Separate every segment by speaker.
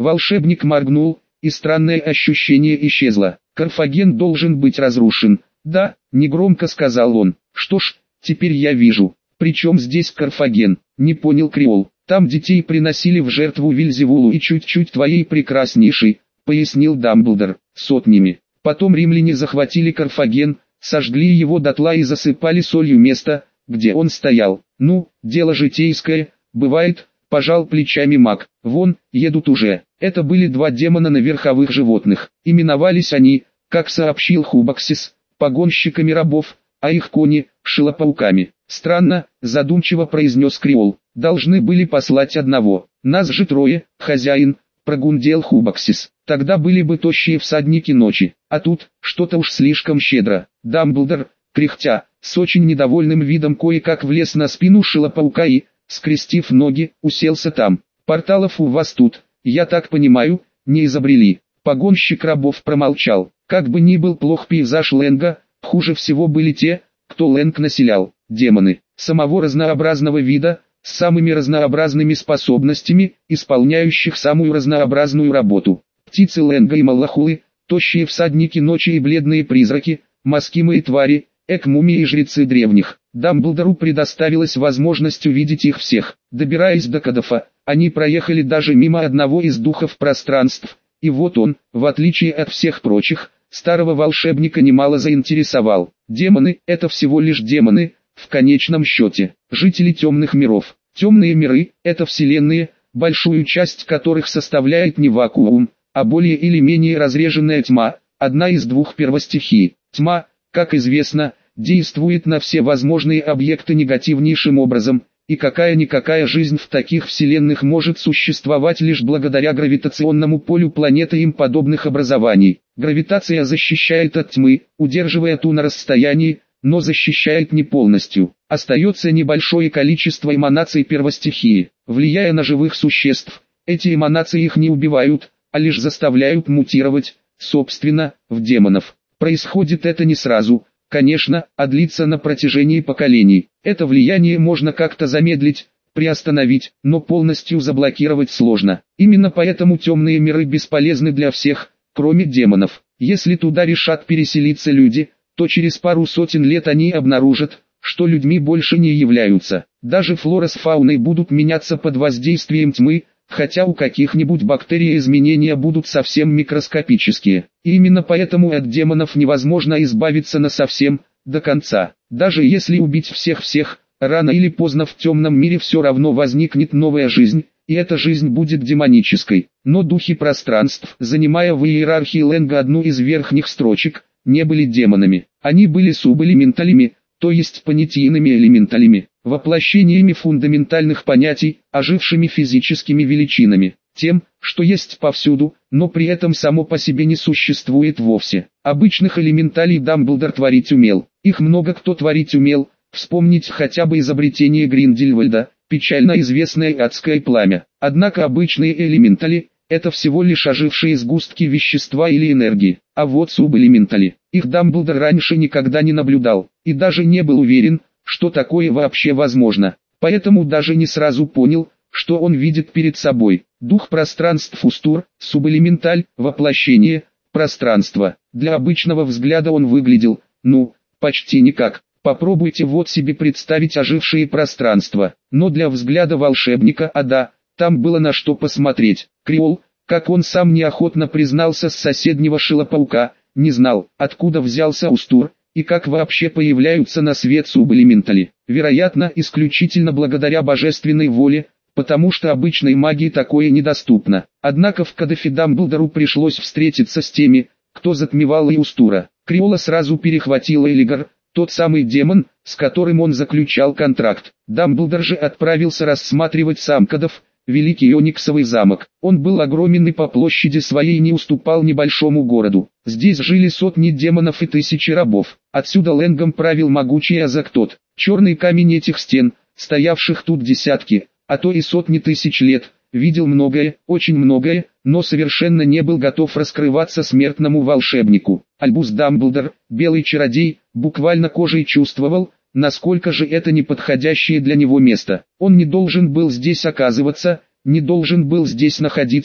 Speaker 1: Волшебник моргнул, и странное ощущение исчезло. Карфаген должен быть разрушен. Да, негромко сказал он. Что ж, теперь я вижу. Причем здесь Карфаген? Не понял Креол. Там детей приносили в жертву Вельзевулу и чуть-чуть твоей прекраснейшей, пояснил Дамблдор, сотнями. Потом римляне захватили Карфаген, сожгли его дотла и засыпали солью место, где он стоял. Ну, дело житейское, бывает, пожал плечами маг. Вон, едут уже. Это были два демона на верховых животных. Именовались они, как сообщил Хубаксис, погонщиками рабов, а их кони – шилопауками. Странно, задумчиво произнес Креол. Должны были послать одного. Нас же трое, хозяин, прогундел Хубаксис. Тогда были бы тощие всадники ночи. А тут, что-то уж слишком щедро. Дамблдор, кряхтя, с очень недовольным видом кое-как влез на спину шилопаука и, скрестив ноги, уселся там. Порталов у вас тут, я так понимаю, не изобрели. Погонщик рабов промолчал. Как бы ни был плох пейзаж Лэнга, хуже всего были те, кто Лэнг населял. Демоны, самого разнообразного вида, с самыми разнообразными способностями, исполняющих самую разнообразную работу. Птицы Лэнга и Малахулы, тощие всадники ночи и бледные призраки, маскимые твари, экмумии и жрецы древних. Дамблдору предоставилась возможность увидеть их всех. Добираясь до Каддафа, они проехали даже мимо одного из духов пространств, и вот он, в отличие от всех прочих, старого волшебника немало заинтересовал. Демоны – это всего лишь демоны, в конечном счете, жители темных миров. Темные миры – это вселенные, большую часть которых составляет не вакуум, а более или менее разреженная тьма, одна из двух первостихий. Тьма, как известно, действует на все возможные объекты негативнейшим образом, и какая-никакая жизнь в таких вселенных может существовать лишь благодаря гравитационному полю планеты и им подобных образований. Гравитация защищает от тьмы, удерживая ту на расстоянии, но защищает не полностью. Остается небольшое количество эманаций первостихии. Влияя на живых существ, эти эманации их не убивают, а лишь заставляют мутировать, собственно, в демонов. Происходит это не сразу, конечно, а длится на протяжении поколений. Это влияние можно как-то замедлить, приостановить, но полностью заблокировать сложно. Именно поэтому темные миры бесполезны для всех, кроме демонов. Если туда решат переселиться люди, то через пару сотен лет они обнаружат, что людьми больше не являются. Даже флора с фауной будут меняться под воздействием тьмы, хотя у каких-нибудь бактерий изменения будут совсем микроскопические. И именно поэтому от демонов невозможно избавиться насовсем, до конца. Даже если убить всех-всех, рано или поздно в темном мире все равно возникнет новая жизнь, и эта жизнь будет демонической. Но духи пространств, занимая в иерархии Лэнга одну из верхних строчек, не были демонами. Они были субэлементалями, то есть понятийными элементалями, воплощениями фундаментальных понятий, ожившими физическими величинами, тем, что есть повсюду, но при этом само по себе не существует вовсе. Обычных элементалей Дамблдор творить умел, их много кто творить умел, вспомнить хотя бы изобретение Гриндельвальда, печально известное адское пламя. Однако обычные элементали – это всего лишь ожившие сгустки вещества или энергии, а вот субэлементали, их Дамблдор раньше никогда не наблюдал, и даже не был уверен, что такое вообще возможно, поэтому даже не сразу понял, что он видит перед собой. Дух пространств Устур, субэлементаль, воплощение, пространство. Для обычного взгляда он выглядел, почти никак. Попробуйте вот себе представить ожившие пространства, но для взгляда волшебника, там было на что посмотреть. Креол, как он сам неохотно признался с соседнего шилопаука, не знал, откуда взялся Устур, и как вообще появляются на свет субэлементали. Вероятно, исключительно благодаря божественной воле, потому что обычной магии такое недоступно. Однако в Каддафе Дамблдору пришлось встретиться с теми, кто затмевал и Устура. Креола сразу перехватил Элигар, тот самый демон, с которым он заключал контракт. Дамблдор же отправился рассматривать сам Каддаф, Великий Ониксовый замок. Он был огромен и по площади своей не уступал небольшому городу. Здесь жили сотни демонов и тысячи рабов. Отсюда Лэнгом правил могучий Азактот. Черный камень этих стен, стоявших тут десятки, а то и сотни тысяч лет, видел многое, очень многое, но совершенно не был готов раскрываться смертному волшебнику. Альбус Дамблдор, белый чародей, буквально кожей чувствовал, насколько же это неподходящее для него место. Он не должен был здесь оказываться, не должен был здесь находиться,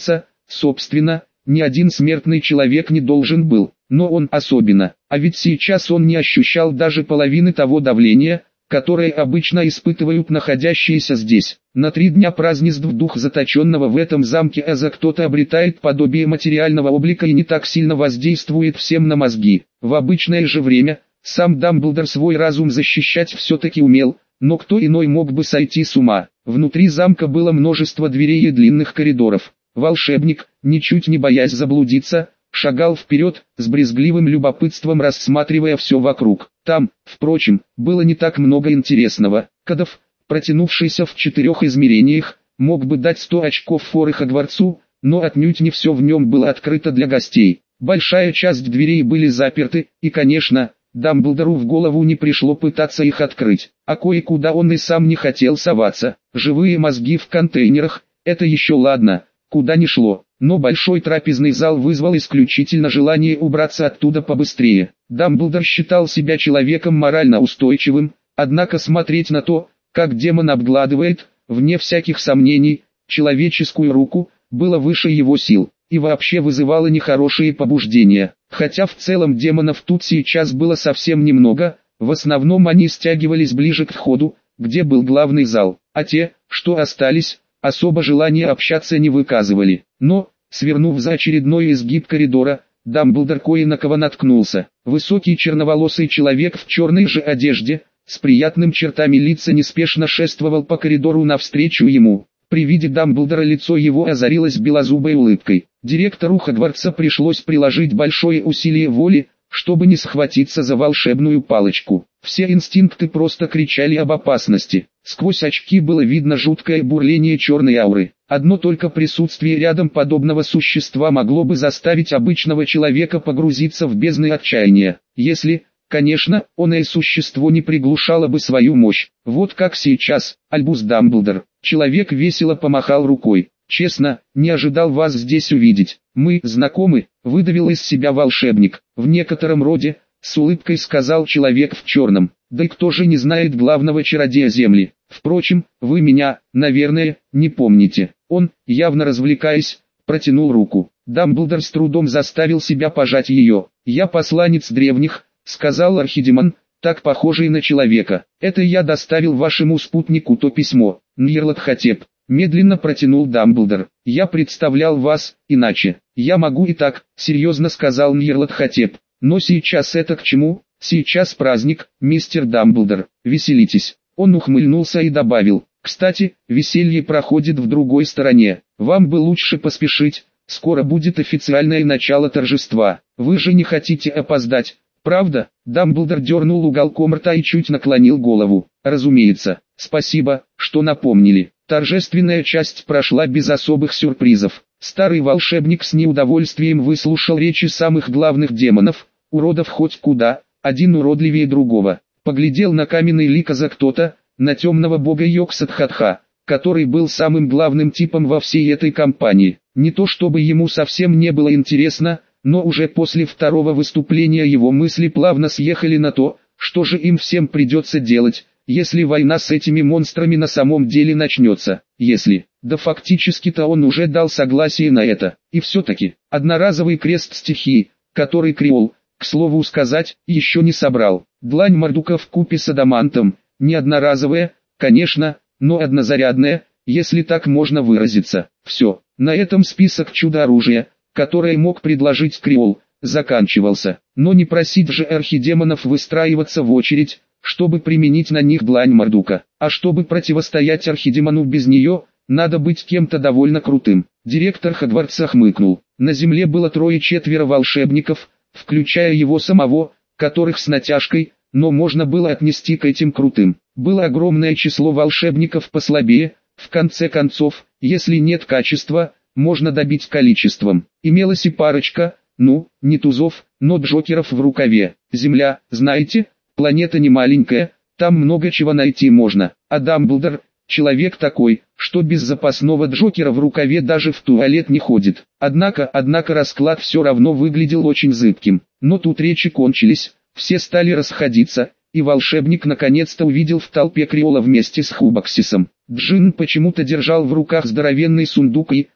Speaker 1: Собственно, ни один смертный человек не должен был, но он особенно. А ведь сейчас он не ощущал даже половины того давления, которое обычно испытывают находящиеся здесь. На 3 дня празднеств дух заточенного в этом замке Аза кто-то обретает подобие материального облика и не так сильно воздействует всем на мозги. В обычное же время, сам Дамблдор свой разум защищать все-таки умел, но кто иной мог бы сойти с ума. Внутри замка было множество дверей и длинных коридоров. Волшебник, ничуть не боясь заблудиться, шагал вперед, с брезгливым любопытством рассматривая все вокруг. Там, впрочем, было не так много интересного. Кадав, протянувшийся в 4 измерениях, мог бы дать 100 очков форы Хогвартсу, но отнюдь не все в нем было открыто для гостей. Большая часть дверей были заперты, и, конечно, Дамблдору в голову не пришло пытаться их открыть, а кое-куда он и сам не хотел соваться. Живые мозги в контейнерах – это еще ладно, куда ни шло. Но большой трапезный зал вызвал исключительно желание убраться оттуда побыстрее. Дамблдор считал себя человеком морально устойчивым, однако смотреть на то, как демон обгладывает, вне всяких сомнений, человеческую руку, было выше его сил, и вообще вызывало нехорошие побуждения. Хотя в целом демонов тут сейчас было совсем немного, в основном они стягивались ближе к входу, где был главный зал, а те, что остались, особо желания общаться не выказывали. Но, свернув за очередной изгиб коридора, Дамблдор кое на кого наткнулся. Высокий черноволосый человек в черной же одежде, с приятным чертами лица неспешно шествовал по коридору навстречу ему. При виде Дамблдора лицо его озарилось белозубой улыбкой. Директору Хогвартса пришлось приложить большое усилие воли, чтобы не схватиться за волшебную палочку. Все инстинкты просто кричали об опасности. Сквозь очки было видно жуткое бурление черной ауры. Одно только присутствие рядом подобного существа могло бы заставить обычного человека погрузиться в бездны отчаяния. Если, конечно, оное существо не приглушало бы свою мощь. Вот как сейчас, Альбус Дамблдор. Человек весело помахал рукой. «Честно, не ожидал вас здесь увидеть. Мы знакомы», — выдавил из себя волшебник. «В некотором роде», — с улыбкой сказал человек в черном. «Да и кто же не знает главного чародея Земли? Впрочем, вы меня, наверное, не помните». Он, явно развлекаясь, протянул руку. Дамблдор с трудом заставил себя пожать ее. «Я посланец древних», — сказал Архидемон, так похожий на человека. «Это я доставил вашему спутнику то письмо». «Ньярлатхотеп», — медленно протянул Дамблдор. «Я представлял вас, иначе». «Я могу и так», — серьезно сказал Ньярлатхотеп. «Но сейчас это к чему? Сейчас праздник, мистер Дамблдор, веселитесь». Он ухмыльнулся и добавил: «Кстати, веселье проходит в другой стороне. Вам бы лучше поспешить, скоро будет официальное начало торжества. Вы же не хотите опоздать, правда?» Дамблдор дернул уголком рта и чуть наклонил голову. «Разумеется, спасибо, что напомнили». Торжественная часть прошла без особых сюрпризов. Старый волшебник с неудовольствием выслушал речи самых главных демонов, уродов хоть куда, один уродливее другого. Поглядел на каменный лик Аза кто-то, на темного бога Йоксатхатха, который был самым главным типом во всей этой компании. Не то чтобы ему совсем не было интересно, но уже после второго выступления его мысли плавно съехали на то, что же им всем придется делать, если война с этими монстрами на самом деле начнется. Если, да фактически-то он уже дал согласие на это. И все-таки, одноразовый крест стихии, который Криол, к слову сказать, еще не собрал. Длань Мордука вкупе с адамантом, не одноразовая, конечно, но однозарядная, если так можно выразиться. Все, на этом список чудо-оружия, которое мог предложить Криол, заканчивался. Но не просить же архидемонов выстраиваться в очередь, чтобы применить на них длань Мордука. А чтобы противостоять архидемону без нее, надо быть кем-то довольно крутым. Директор Хогвартса хмыкнул. На земле было 3-4 волшебников, включая его самого, которых с натяжкой, но можно было отнести к этим крутым. Было огромное число волшебников послабее, в конце концов, если нет качества, можно добить количеством. Имелась и парочка, не тузов, но джокеров в рукаве. Земля, знаете, планета не маленькая, там много чего найти можно. А Дамблдор, человек такой, что без запасного джокера в рукаве даже в туалет не ходит. Однако расклад все равно выглядел очень зыбким. Но тут речи кончились, все стали расходиться, и волшебник наконец-то увидел в толпе Криола вместе с Хубаксисом. Джин почему-то держал в руках здоровенный сундук и,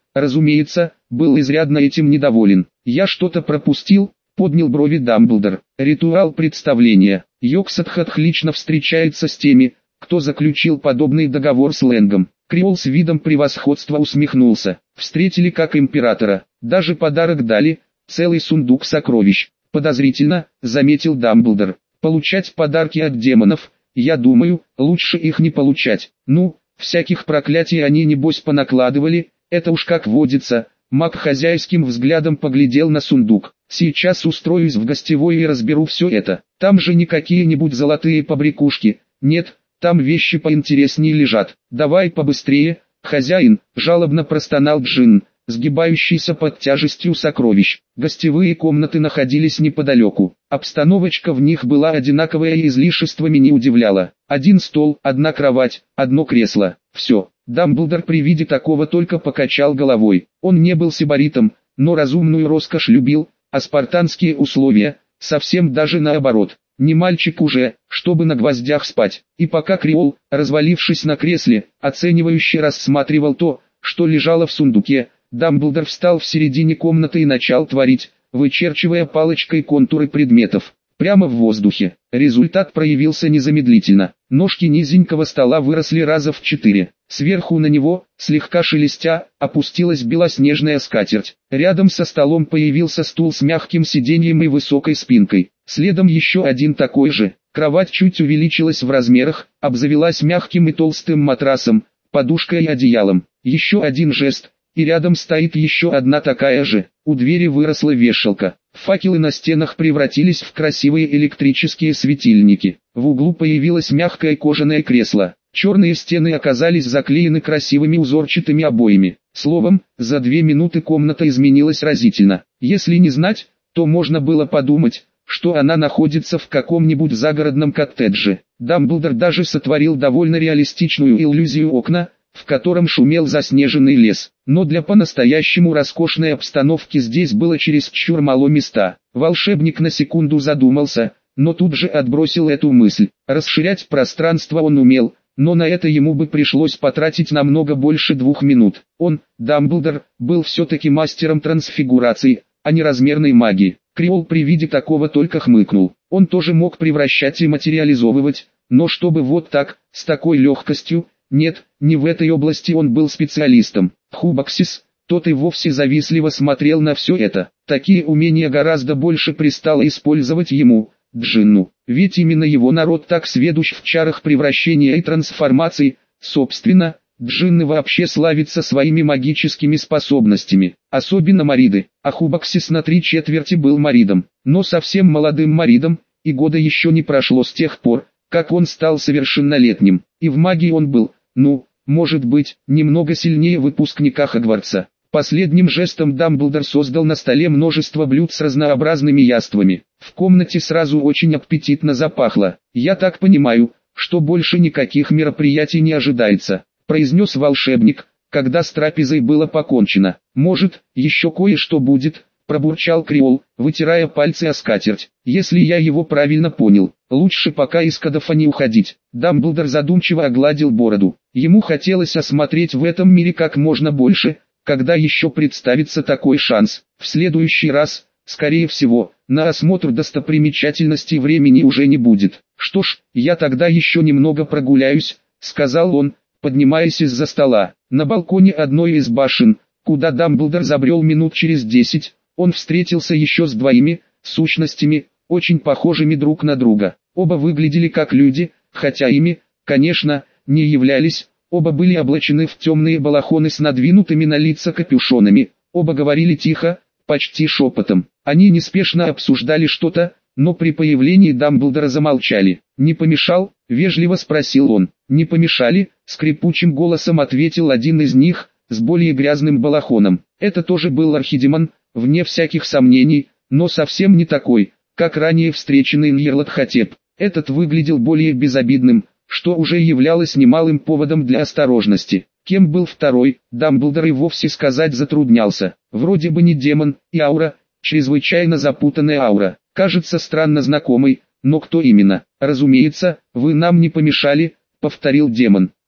Speaker 1: разумеется, был изрядно этим недоволен. «Я что-то пропустил?» — поднял брови Дамблдор. «Ритуал представления. Йоксатхатх лично встречается с теми, кто заключил подобный договор с Лэнгом». Криол с видом превосходства усмехнулся. «Встретили как императора. Даже подарок дали, целый сундук сокровищ». «Подозрительно», — заметил Дамблдор. «Получать подарки от демонов, я думаю, лучше их не получать. Ну, всяких проклятий они небось понакладывали, это уж как водится». Маг хозяйским взглядом поглядел на сундук. «Сейчас устроюсь в гостевой и разберу все это. Там же не какие-нибудь золотые побрякушки. Нет, там вещи поинтереснее лежат. Давай побыстрее, хозяин», — жалобно простонал Джин, сгибающийся под тяжестью сокровищ. Гостевые комнаты находились неподалеку. Обстановочка в них была одинаковая и излишествами не удивляла. Один стол, одна кровать, одно кресло. Все. Дамблдор при виде такого только покачал головой. Он не был сибаритом, но разумную роскошь любил, а спартанские условия, совсем даже наоборот. Не мальчик уже, чтобы на гвоздях спать. И пока Криол, развалившись на кресле, оценивающе рассматривал то, что лежало в сундуке, Дамблдор встал в середине комнаты и начал творить, вычерчивая палочкой контуры предметов. Прямо в воздухе. Результат проявился незамедлительно. Ножки низенького стола выросли раза в 4. Сверху на него, слегка шелестя, опустилась белоснежная скатерть. Рядом со столом появился стул с мягким сиденьем и высокой спинкой. Следом еще один такой же. Кровать чуть увеличилась в размерах, обзавелась мягким и толстым матрасом, подушкой и одеялом. Еще один жест, и рядом стоит еще одна такая же. У двери выросла вешалка. Факелы на стенах превратились в красивые электрические светильники. В углу появилось мягкое кожаное кресло. Черные стены оказались заклеены красивыми узорчатыми обоями. Словом, за 2 минуты комната изменилась разительно. Если не знать, то можно было подумать, что она находится в каком-нибудь загородном коттедже. Дамблдор даже сотворил довольно реалистичную иллюзию окна, в котором шумел заснеженный лес. Но для по-настоящему роскошной обстановки здесь было чересчур мало места. Волшебник на секунду задумался, но тут же отбросил эту мысль. Расширять пространство он умел, но на это ему бы пришлось потратить намного больше 2 минут. Он, Дамблдор, был все-таки мастером трансфигурации, а не размерной магии. Криол при виде такого только хмыкнул. Он тоже мог превращать и материализовывать, но чтобы вот так, с такой легкостью. Нет, не в этой области он был специалистом. Хубаксис, тот и вовсе завистливо смотрел на все это. Такие умения гораздо больше пристало использовать ему, Джинну. Ведь именно его народ так сведущ в чарах превращения и трансформаций. Собственно, Джинны вообще славится своими магическими способностями. Особенно Мариды. А Хубаксис на 3/4 был Маридом. Но совсем молодым Маридом, и года еще не прошло с тех пор, как он стал совершеннолетним. И в магии он был, может быть, немного сильнее выпускника Хогвартса. Последним жестом Дамблдор создал на столе множество блюд с разнообразными яствами. В комнате сразу очень аппетитно запахло. «Я так понимаю, что больше никаких мероприятий не ожидается», — произнес волшебник, когда с трапезой было покончено. «Может, еще кое-что будет», — пробурчал Криол, вытирая пальцы о скатерть. «Если я его правильно понял, лучше пока из Кадафа не уходить». Дамблдор задумчиво огладил бороду. Ему хотелось осмотреть в этом мире как можно больше, когда еще представится такой шанс. В следующий раз, скорее всего, на осмотр достопримечательностей времени уже не будет. «Что ж, я тогда еще немного прогуляюсь», — сказал он, поднимаясь из-за стола. На балконе одной из башен, куда Дамблдор забрел минут через 10, он встретился еще с 2 сущностями, очень похожими друг на друга. Оба выглядели как люди, хотя ими, конечно, не являлись. Оба были облачены в темные балахоны с надвинутыми на лица капюшонами. Оба говорили тихо, почти шепотом. Они неспешно обсуждали что-то, но при появлении Дамблдора замолчали. «Не помешал?» — вежливо спросил он. «Не помешали?» — скрипучим голосом ответил один из них, с более грязным балахоном. Это тоже был Архидемон, вне всяких сомнений, но совсем не такой, как ранее встреченный Ньярлатхотеп. Этот выглядел более безобидным, что уже являлось немалым поводом для осторожности. Кем был второй, Дамблдор и вовсе сказать затруднялся. Вроде бы не демон, и аура, чрезвычайно запутанная аура, кажется странно знакомой, но кто именно? «Разумеется, вы нам не помешали», — повторил демон.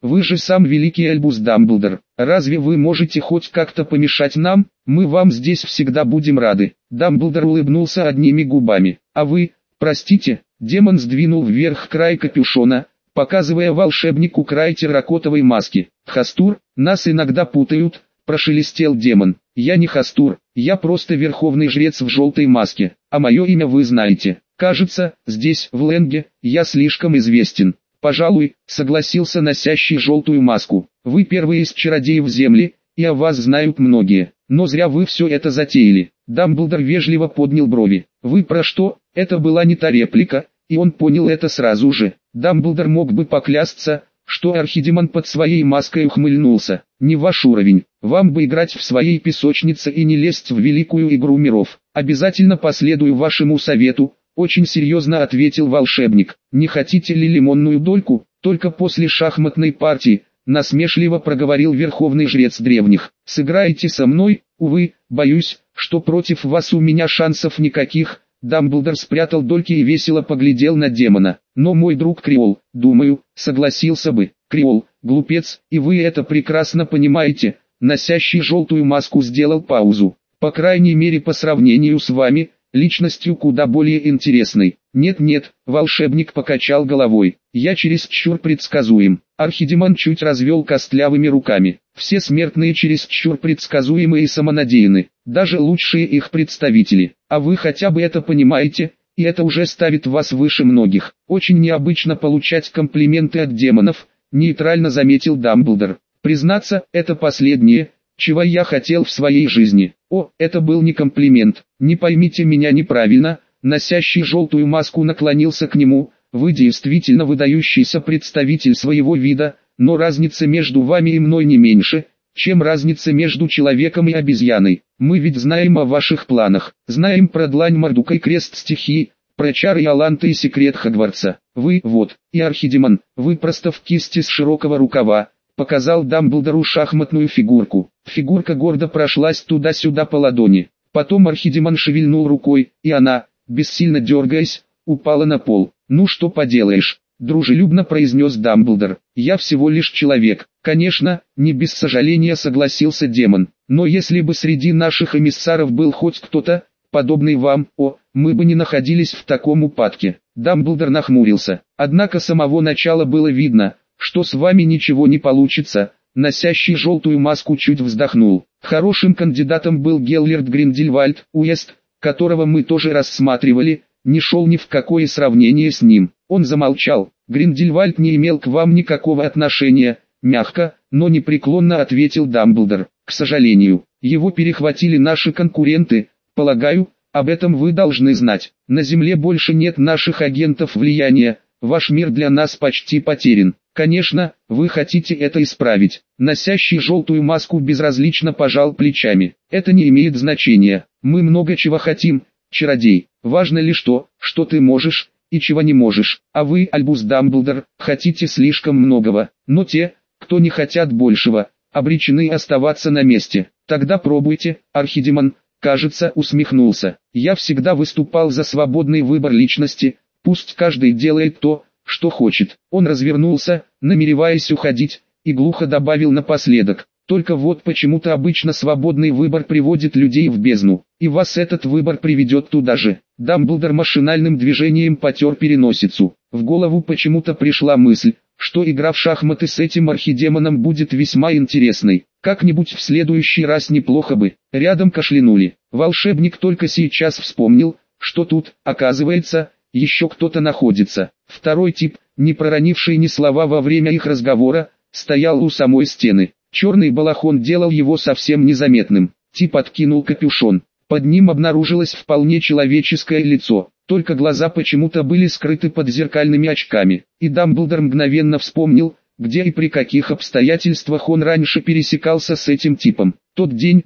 Speaker 1: Вы же сам великий Альбус Дамблдор. Разве вы можете хоть как-то помешать нам? Мы вам здесь всегда будем рады. Дамблдор улыбнулся одними губами. А вы, простите, демон сдвинул вверх край капюшона, показывая волшебнику край терракотовой маски. Хастур, нас иногда путают, прошелестел демон. Я не Хастур, я просто верховный жрец в желтой маске, а мое имя вы знаете. Кажется, здесь, в Ленге, я слишком известен. Пожалуй, согласился носящий желтую маску. Вы первый из чародеев Земли, и о вас знают многие. Но зря вы все это затеяли. Дамблдор вежливо поднял брови. Вы про что? Это была не та реплика, и он понял это сразу же. Дамблдор мог бы поклясться, что Архидемон под своей маской ухмыльнулся. Не ваш уровень. Вам бы играть в своей песочнице и не лезть в великую игру миров. Обязательно последую вашему совету. Очень серьезно ответил волшебник. Не хотите ли лимонную дольку? Только после шахматной партии, насмешливо проговорил верховный жрец древних. Сыграете со мной? Увы, боюсь, что против вас у меня шансов никаких. Дамблдор спрятал дольки и весело поглядел на демона. Но мой друг Креол, думаю, согласился бы. Креол, глупец, и вы это прекрасно понимаете. Носящий желтую маску сделал паузу. По крайней мере по сравнению с вами, личностью куда более интересной. Нет-нет, волшебник покачал головой. Я чересчур предсказуем. Архидемон чуть развел костлявыми руками. Все смертные чересчур предсказуемы и самонадеянны. Даже лучшие их представители. А вы хотя бы это понимаете, и это уже ставит вас выше многих. Очень необычно получать комплименты от демонов, нейтрально заметил Дамблдор. Признаться, это последнее, чего я хотел в своей жизни. О, это был не комплимент, не поймите меня неправильно, носящий желтую маску наклонился к нему, вы действительно выдающийся представитель своего вида, но разница между вами и мной не меньше, чем разница между человеком и обезьяной. Мы ведь знаем о ваших планах, знаем про длань Мордука и крест стихии, про чары Иоланта и секрет Хогвартса. Вы, вот, и Архидемон, вы просто в кисти с широкого рукава, показал Дамблдору шахматную фигурку. Фигурка гордо прошлась туда-сюда по ладони. Потом Архидемон шевельнул рукой, и она, бессильно дергаясь, упала на пол. «Ну что поделаешь», — дружелюбно произнес Дамблдор. «Я всего лишь человек». «Конечно, не без сожаления согласился демон. Но если бы среди наших эмиссаров был хоть кто-то, подобный вам, мы бы не находились в таком упадке». Дамблдор нахмурился. Однако с самого начала было видно, что с вами ничего не получится. Носящий желтую маску чуть вздохнул. Хорошим кандидатом был Геллерд Гриндельвальд, уезд, которого мы тоже рассматривали, не шел ни в какое сравнение с ним. Он замолчал. Гриндельвальд не имел к вам никакого отношения, мягко, но непреклонно ответил Дамблдор. К сожалению, его перехватили наши конкуренты, полагаю, об этом вы должны знать. На Земле больше нет наших агентов влияния, ваш мир для нас почти потерян. Конечно, вы хотите это исправить. Носящий желтую маску безразлично пожал плечами. Это не имеет значения. Мы много чего хотим, чародей. Важно лишь то, что ты можешь, и чего не можешь. А вы, Альбус Дамблдор, хотите слишком многого. Но те, кто не хотят большего, обречены оставаться на месте. Тогда пробуйте. Архидемон, кажется, усмехнулся. Я всегда выступал за свободный выбор личности. Пусть каждый делает то, что хочет. Он развернулся, намереваясь уходить, и глухо добавил напоследок. Только вот почему-то обычно свободный выбор приводит людей в бездну, и вас этот выбор приведет туда же. Дамблдор машинальным движением потер переносицу. В голову почему-то пришла мысль, что игра в шахматы с этим архидемоном будет весьма интересной. Как-нибудь в следующий раз неплохо бы. Рядом кашлянули. Волшебник только сейчас вспомнил, что тут, оказывается, еще кто-то находится. Второй тип, не проронивший ни слова во время их разговора, стоял у самой стены. Черный балахон делал его совсем незаметным. Тип откинул капюшон. Под ним обнаружилось вполне человеческое лицо, только глаза почему-то были скрыты под зеркальными очками. И Дамблдор мгновенно вспомнил, где и при каких обстоятельствах он раньше пересекался с этим типом. Тот день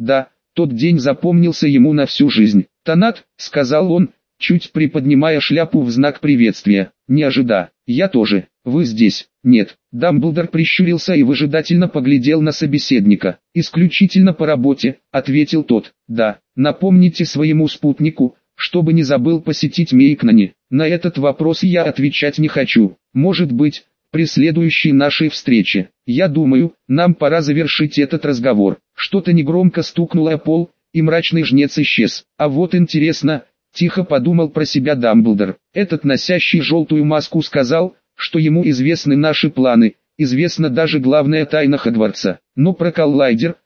Speaker 1: запомнился ему на всю жизнь. «Танат», — сказал он, чуть приподнимая шляпу в знак приветствия. «Не ожида. Я тоже. Вы здесь?» «Нет». Дамблдор прищурился и выжидательно поглядел на собеседника. «Исключительно по работе», — ответил тот. «Да, напомните своему спутнику, чтобы не забыл посетить Мейкнани. На этот вопрос я отвечать не хочу. Может быть, при следующей нашей встрече. Я думаю, нам пора завершить этот разговор. Что-то негромко стукнуло о пол, и мрачный жнец исчез. А вот интересно, тихо подумал про себя Дамблдор. Этот носящий желтую маску сказал, что ему известны наши планы, известна даже главная тайна Хогвартса. Но про коллайдер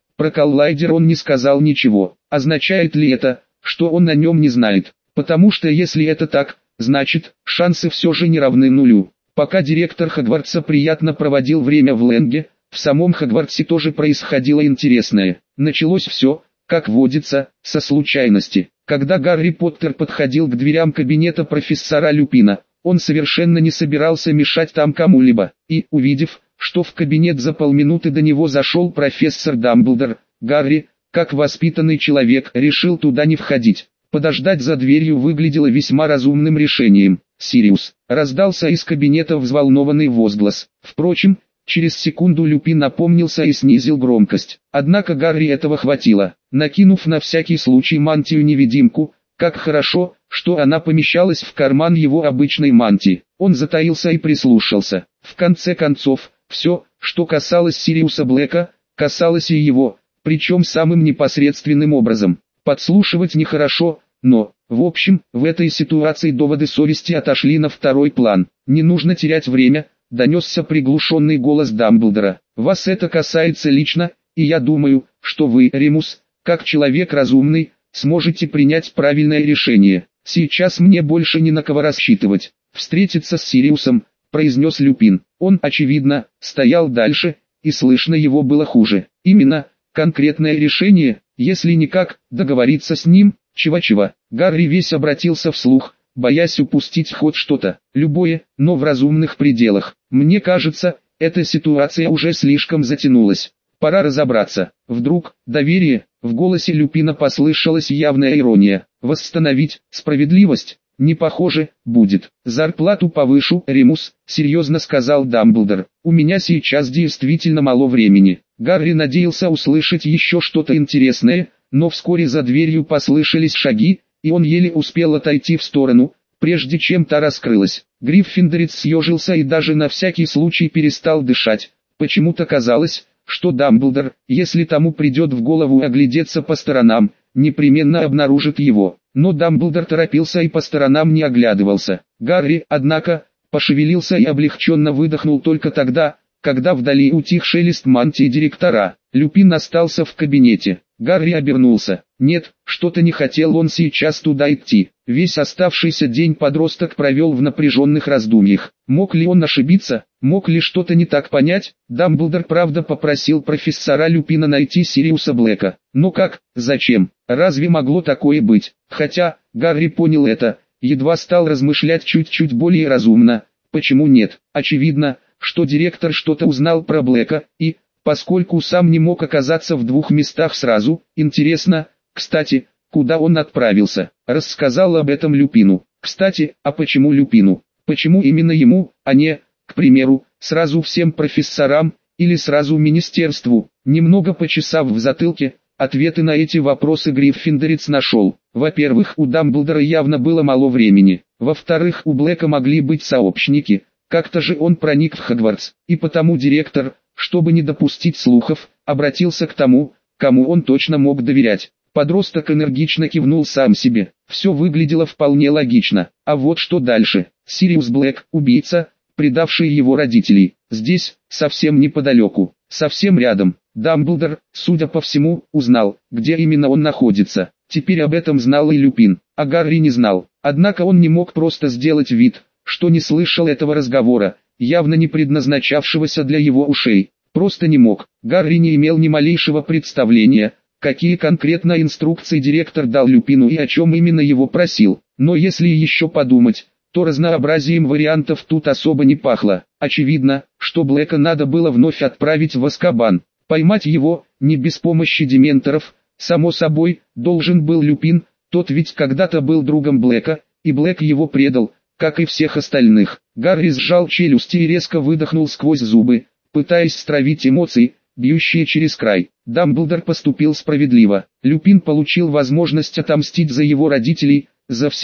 Speaker 1: он не сказал ничего. Означает ли это, что он о нем не знает? Потому что если это так, значит, шансы все же не равны нулю. Пока директор Хогвартса приятно проводил время в Лэнге, в самом Хогвартсе тоже происходило интересное. Началось все, как водится, со случайности. Когда Гарри Поттер подходил к дверям кабинета профессора Люпина, он совершенно не собирался мешать там кому-либо, и, увидев, что в кабинет за полминуты до него зашел профессор Дамблдор, Гарри, как воспитанный человек, решил туда не входить. Подождать за дверью выглядело весьма разумным решением. «Сириус!» — раздался из кабинета взволнованный возглас. Впрочем, через секунду Люпин опомнился и снизил громкость. Однако Гарри этого хватило. Накинув на всякий случай мантию-невидимку, как хорошо, что она помещалась в карман его обычной мантии. Он затаился и прислушался. В конце концов, все, что касалось Сириуса Блэка, касалось и его, причем самым непосредственным образом. Подслушивать нехорошо, но, в общем, в этой ситуации доводы совести отошли на второй план. «Не нужно терять время», — донесся приглушенный голос Дамблдора. «Вас это касается лично, и я думаю, что вы, Ремус, как человек разумный, сможете принять правильное решение. Сейчас мне больше не на кого рассчитывать. Встретиться с Сириусом», — произнес Люпин. Он, очевидно, стоял дальше, и слышно его было хуже. Именно, конкретное решение, если никак, договориться с ним, чего-чего. Гарри весь обратился вслух, боясь упустить хоть что-то, любое, но в разумных пределах. «Мне кажется, эта ситуация уже слишком затянулась. Пора разобраться». Вдруг, доверие, в голосе Люпина послышалась явная ирония. «Восстановить справедливость? Не похоже, будет. Зарплату повышу, Ремус», — серьезно сказал Дамблдор. «У меня сейчас действительно мало времени». Гарри надеялся услышать еще что-то интересное, но вскоре за дверью послышались шаги, и он еле успел отойти в сторону, прежде чем та раскрылась. Гриффиндорец съежился и даже на всякий случай перестал дышать. Почему-то казалось, что Дамблдор, если тому придет в голову оглядеться по сторонам, непременно обнаружит его. Но Дамблдор торопился и по сторонам не оглядывался. Гарри, однако, пошевелился и облегченно выдохнул только тогда, когда вдали утих шелест мантии директора. Люпин остался в кабинете. Гарри обернулся. Нет, что-то не хотел он сейчас туда идти. Весь оставшийся день подросток провел в напряженных раздумьях. Мог ли он ошибиться? Мог ли что-то не так понять? Дамблдор правда попросил профессора Люпина найти Сириуса Блэка. Но как? Зачем? Разве могло такое быть? Хотя, Гарри понял это, едва стал размышлять чуть-чуть более разумно. Почему нет? Очевидно, что директор что-то узнал про Блэка, и, поскольку сам не мог оказаться в двух местах сразу, интересно, кстати, куда он отправился, рассказал об этом Люпину. Кстати, а почему Люпину? Почему именно ему, а не, к примеру, сразу всем профессорам, или сразу министерству? Немного почесав в затылке, ответы на эти вопросы Гриффиндорец нашел. Во-первых, у Дамблдора явно было мало времени. Во-вторых, у Блэка могли быть сообщники. Как-то же он проник в Хогвартс, и потому директор, чтобы не допустить слухов, обратился к тому, кому он точно мог доверять. Подросток энергично кивнул сам себе. Все выглядело вполне логично. А вот что дальше. Сириус Блэк, убийца, предавший его родителей. Здесь, совсем неподалеку, совсем рядом. Дамблдор, судя по всему, узнал, где именно он находится. Теперь об этом знал и Люпин, а Гарри не знал. Однако он не мог просто сделать вид, что не слышал этого разговора, явно не предназначавшегося для его ушей. Просто не мог. Гарри не имел ни малейшего представления, какие конкретно инструкции директор дал Люпину и о чем именно его просил. Но если еще подумать, то разнообразием вариантов тут особо не пахло. Очевидно, что Блэка надо было вновь отправить в Азкабан. Поймать его, не без помощи дементоров, само собой, должен был Люпин, тот ведь когда-то был другом Блэка, и Блэк его предал, как и всех остальных. Гарри сжал челюсти и резко выдохнул сквозь зубы, пытаясь стравить эмоции, бьющие через край. Дамблдор поступил справедливо. Люпин получил возможность отомстить за его родителей, за всех,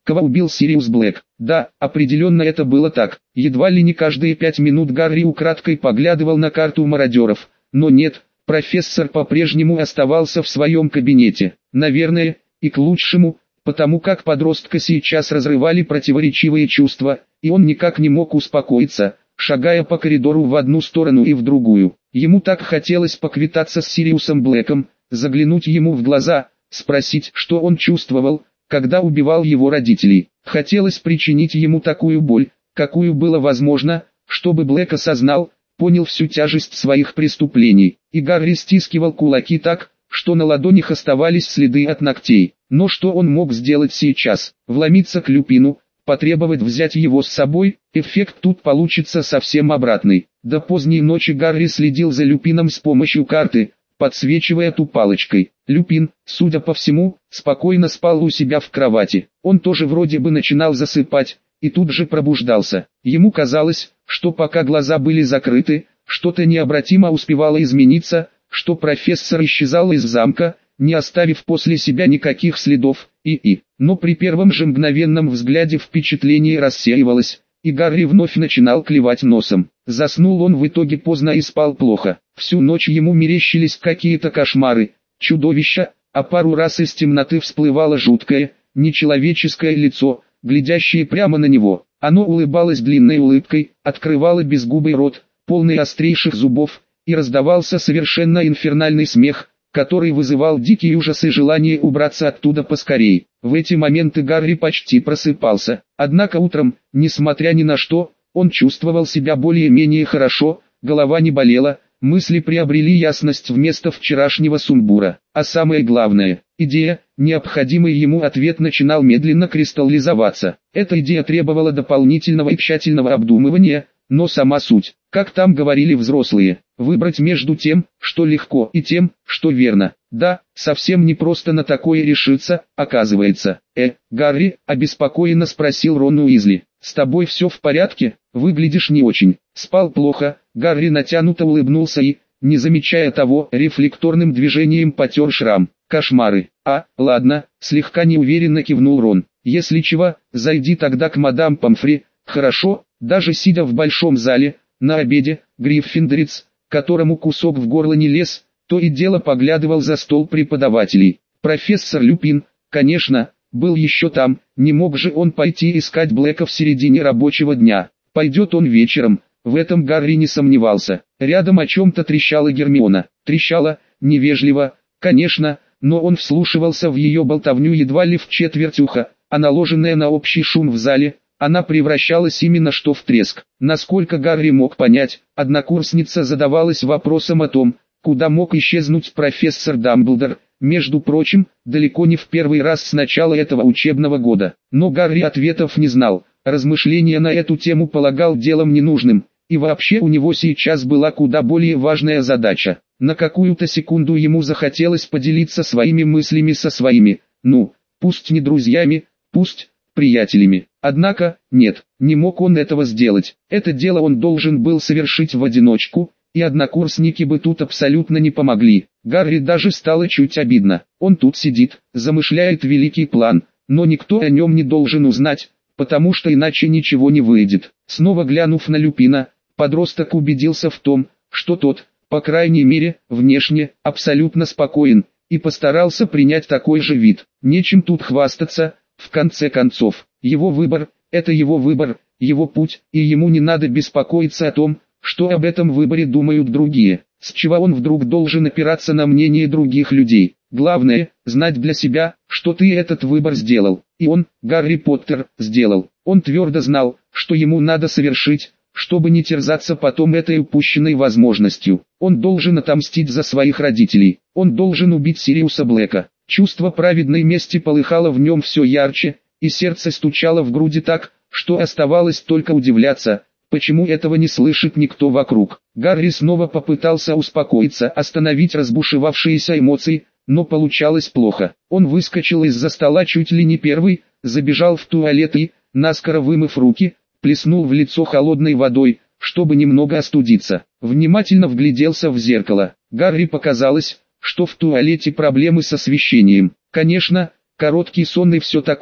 Speaker 1: Кого убил Сириус Блэк? Да, определенно это было так. Едва ли не каждые 5 минут Гарри украдкой поглядывал на карту мародеров. Но нет, профессор по-прежнему оставался в своем кабинете. Наверное, и к лучшему, потому как подростка сейчас разрывали противоречивые чувства, и он никак не мог успокоиться, шагая по коридору в одну сторону и в другую. Ему так хотелось поквитаться с Сириусом Блэком, заглянуть ему в глаза, спросить, что он чувствовал, когда убивал его родителей. Хотелось причинить ему такую боль, какую было возможно, чтобы Блэк осознал, понял всю тяжесть своих преступлений. И Гарри стискивал кулаки так, что на ладонях оставались следы от ногтей. Но что он мог сделать сейчас? Вломиться к Люпину, потребовать взять его с собой? Эффект тут получится совсем обратный. До поздней ночи Гарри следил за Люпином с помощью карты, подсвечивая ту палочкой. Люпин, судя по всему, спокойно спал у себя в кровати. Он тоже вроде бы начинал засыпать, и тут же пробуждался. Ему казалось, что пока глаза были закрыты, что-то необратимо успевало измениться, что профессор исчезал из замка, не оставив после себя никаких следов, но при первом же мгновенном взгляде впечатление рассеивалось, и Гарри вновь начинал клевать носом. Заснул он в итоге поздно и спал плохо. Всю ночь ему мерещились какие-то кошмары, чудовища, а пару раз из темноты всплывало жуткое, нечеловеческое лицо, глядящее прямо на него. Оно улыбалось длинной улыбкой, открывало безгубый рот, полный острейших зубов, и раздавался совершенно инфернальный смех, который вызывал дикий ужас и желание убраться оттуда поскорей. В эти моменты Гарри почти просыпался. Однако утром, несмотря ни на что, он чувствовал себя более-менее хорошо, голова не болела, мысли приобрели ясность вместо вчерашнего сумбура. А самое главное, идея, необходимый ему ответ начинал медленно кристаллизоваться. Эта идея требовала дополнительного и тщательного обдумывания, но сама суть, как там говорили взрослые, выбрать между тем, что легко, и тем, что верно. Да, совсем не просто на такое решиться, оказывается. Гарри, обеспокоенно спросил Рон Уизли. «С тобой все в порядке? Выглядишь не очень». Спал плохо, Гарри натянуто улыбнулся и, не замечая того, рефлекторным движением потер шрам. «Кошмары. Ладно», слегка неуверенно кивнул Рон. «Если чего, зайди тогда к мадам Помфри». «Хорошо». Даже сидя в большом зале, на обеде, Гриффиндорец, которому кусок в горло не лез, то и дело поглядывал за стол преподавателей. Профессор Люпин, конечно, был еще там, не мог же он пойти искать Блэка в середине рабочего дня. Пойдет он вечером, в этом Гарри не сомневался. Рядом о чем-то трещала Гермиона. Трещала, невежливо, конечно, но он вслушивался в ее болтовню едва ли в четверть уха, а наложенная на общий шум в зале, она превращалась именно что в треск. Насколько Гарри мог понять, однокурсница задавалась вопросом о том, куда мог исчезнуть профессор Дамблдор, между прочим, далеко не в первый раз с начала этого учебного года. Но Гарри ответов не знал, размышления на эту тему полагал делом ненужным, и вообще у него сейчас была куда более важная задача. На какую-то секунду ему захотелось поделиться своими мыслями со своими, пусть не друзьями, пусть приятелями. Однако, нет, не мог он этого сделать. Это дело он должен был совершить в одиночку, и однокурсники бы тут абсолютно не помогли. Гарри даже стало чуть обидно. Он тут сидит, замышляет великий план, но никто о нем не должен узнать, потому что иначе ничего не выйдет. Снова глянув на Люпина, подросток убедился в том, что тот, по крайней мере, внешне, абсолютно спокоен, и постарался принять такой же вид. Нечем тут хвастаться. В конце концов, его выбор – это его выбор, его путь, и ему не надо беспокоиться о том, что об этом выборе думают другие. С чего он вдруг должен опираться на мнение других людей? Главное – знать для себя, что ты этот выбор сделал. И он, Гарри Поттер, сделал. Он твердо знал, что ему надо совершить, чтобы не терзаться потом этой упущенной возможностью. Он должен отомстить за своих родителей. Он должен убить Сириуса Блэка. Чувство праведной мести полыхало в нем все ярче, и сердце стучало в груди так, что оставалось только удивляться, почему этого не слышит никто вокруг. Гарри снова попытался успокоиться, остановить разбушевавшиеся эмоции, но получалось плохо. Он выскочил из-за стола чуть ли не первый, забежал в туалет и, наскоро вымыв руки, плеснул в лицо холодной водой, чтобы немного остудиться. Внимательно вгляделся в зеркало. Гарри показалось, что в туалете проблемы с освещением. Конечно, короткий сон и все такое,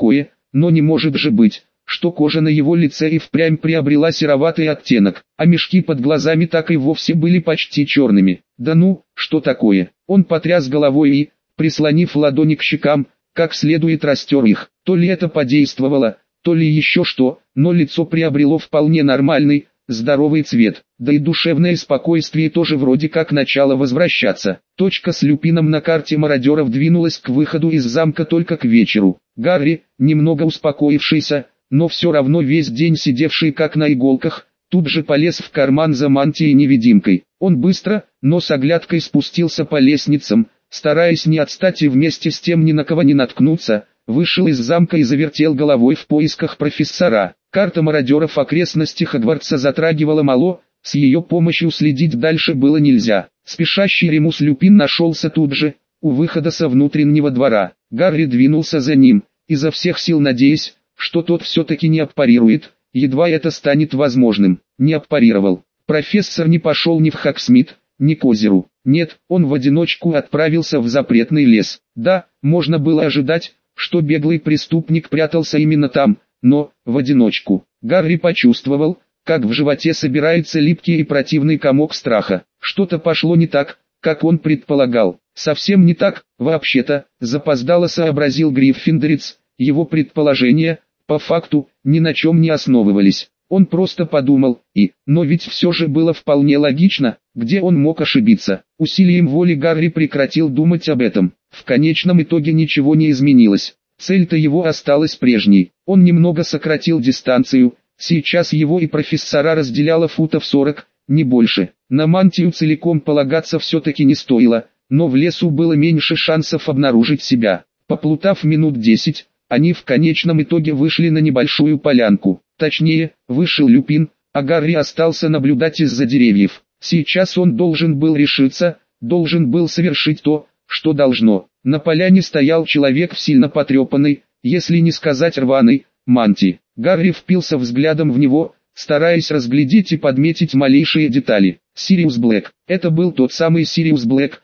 Speaker 1: но не может же быть, что кожа на его лице и впрямь приобрела сероватый оттенок, а мешки под глазами так и вовсе были почти черными. Да ну, что такое? Он потряс головой и, прислонив ладони к щекам, как следует растер их. То ли это подействовало, то ли еще что, но лицо приобрело вполне нормальный, здоровый цвет, да и душевное спокойствие тоже вроде как начало возвращаться. Точка с люпином на карте мародеров двинулась к выходу из замка только к вечеру. Гарри, немного успокоившийся, но все равно весь день сидевший как на иголках, тут же полез в карман за мантией-невидимкой. Он быстро, но с оглядкой спустился по лестницам, стараясь не отстать и вместе с тем ни на кого не наткнуться, вышел из замка и завертел головой в поисках профессора. Карта мародеров окрестности Хогвартса затрагивала мало, с ее помощью следить дальше было нельзя. Спешащий Ремус Люпин нашелся тут же, у выхода со внутреннего двора. Гарри двинулся за ним, изо всех сил надеясь, что тот все-таки не аппарирует, едва это станет возможным. Не аппарировал. Профессор не пошел ни в Хогсмит, ни к озеру. Нет, он в одиночку отправился в запретный лес. Да, можно было ожидать, что беглый преступник прятался именно там, но, в одиночку. Гарри почувствовал, как в животе собирается липкий и противный комок страха. Что-то пошло не так, как он предполагал. Совсем не так, вообще-то, запоздало сообразил Гриффиндорец. Его предположения, по факту, ни на чем не основывались. Он просто подумал, но ведь все же было вполне логично, где он мог ошибиться. Усилием воли Гарри прекратил думать об этом. В конечном итоге ничего не изменилось. Цель-то его осталась прежней. Он немного сократил дистанцию, сейчас его и профессора разделяло футов 40, не больше. На мантию целиком полагаться все-таки не стоило, но в лесу было меньше шансов обнаружить себя. Поплутав минут 10, они в конечном итоге вышли на небольшую полянку. Точнее, вышел Люпин, а Гарри остался наблюдать из-за деревьев. Сейчас он должен был решиться, должен был совершить то, что должно. На поляне стоял человек в сильно потрепанной, если не сказать рваной, мантии. Гарри впился взглядом в него, стараясь разглядеть и подметить малейшие детали. Сириус Блэк. Это был тот самый Сириус Блэк,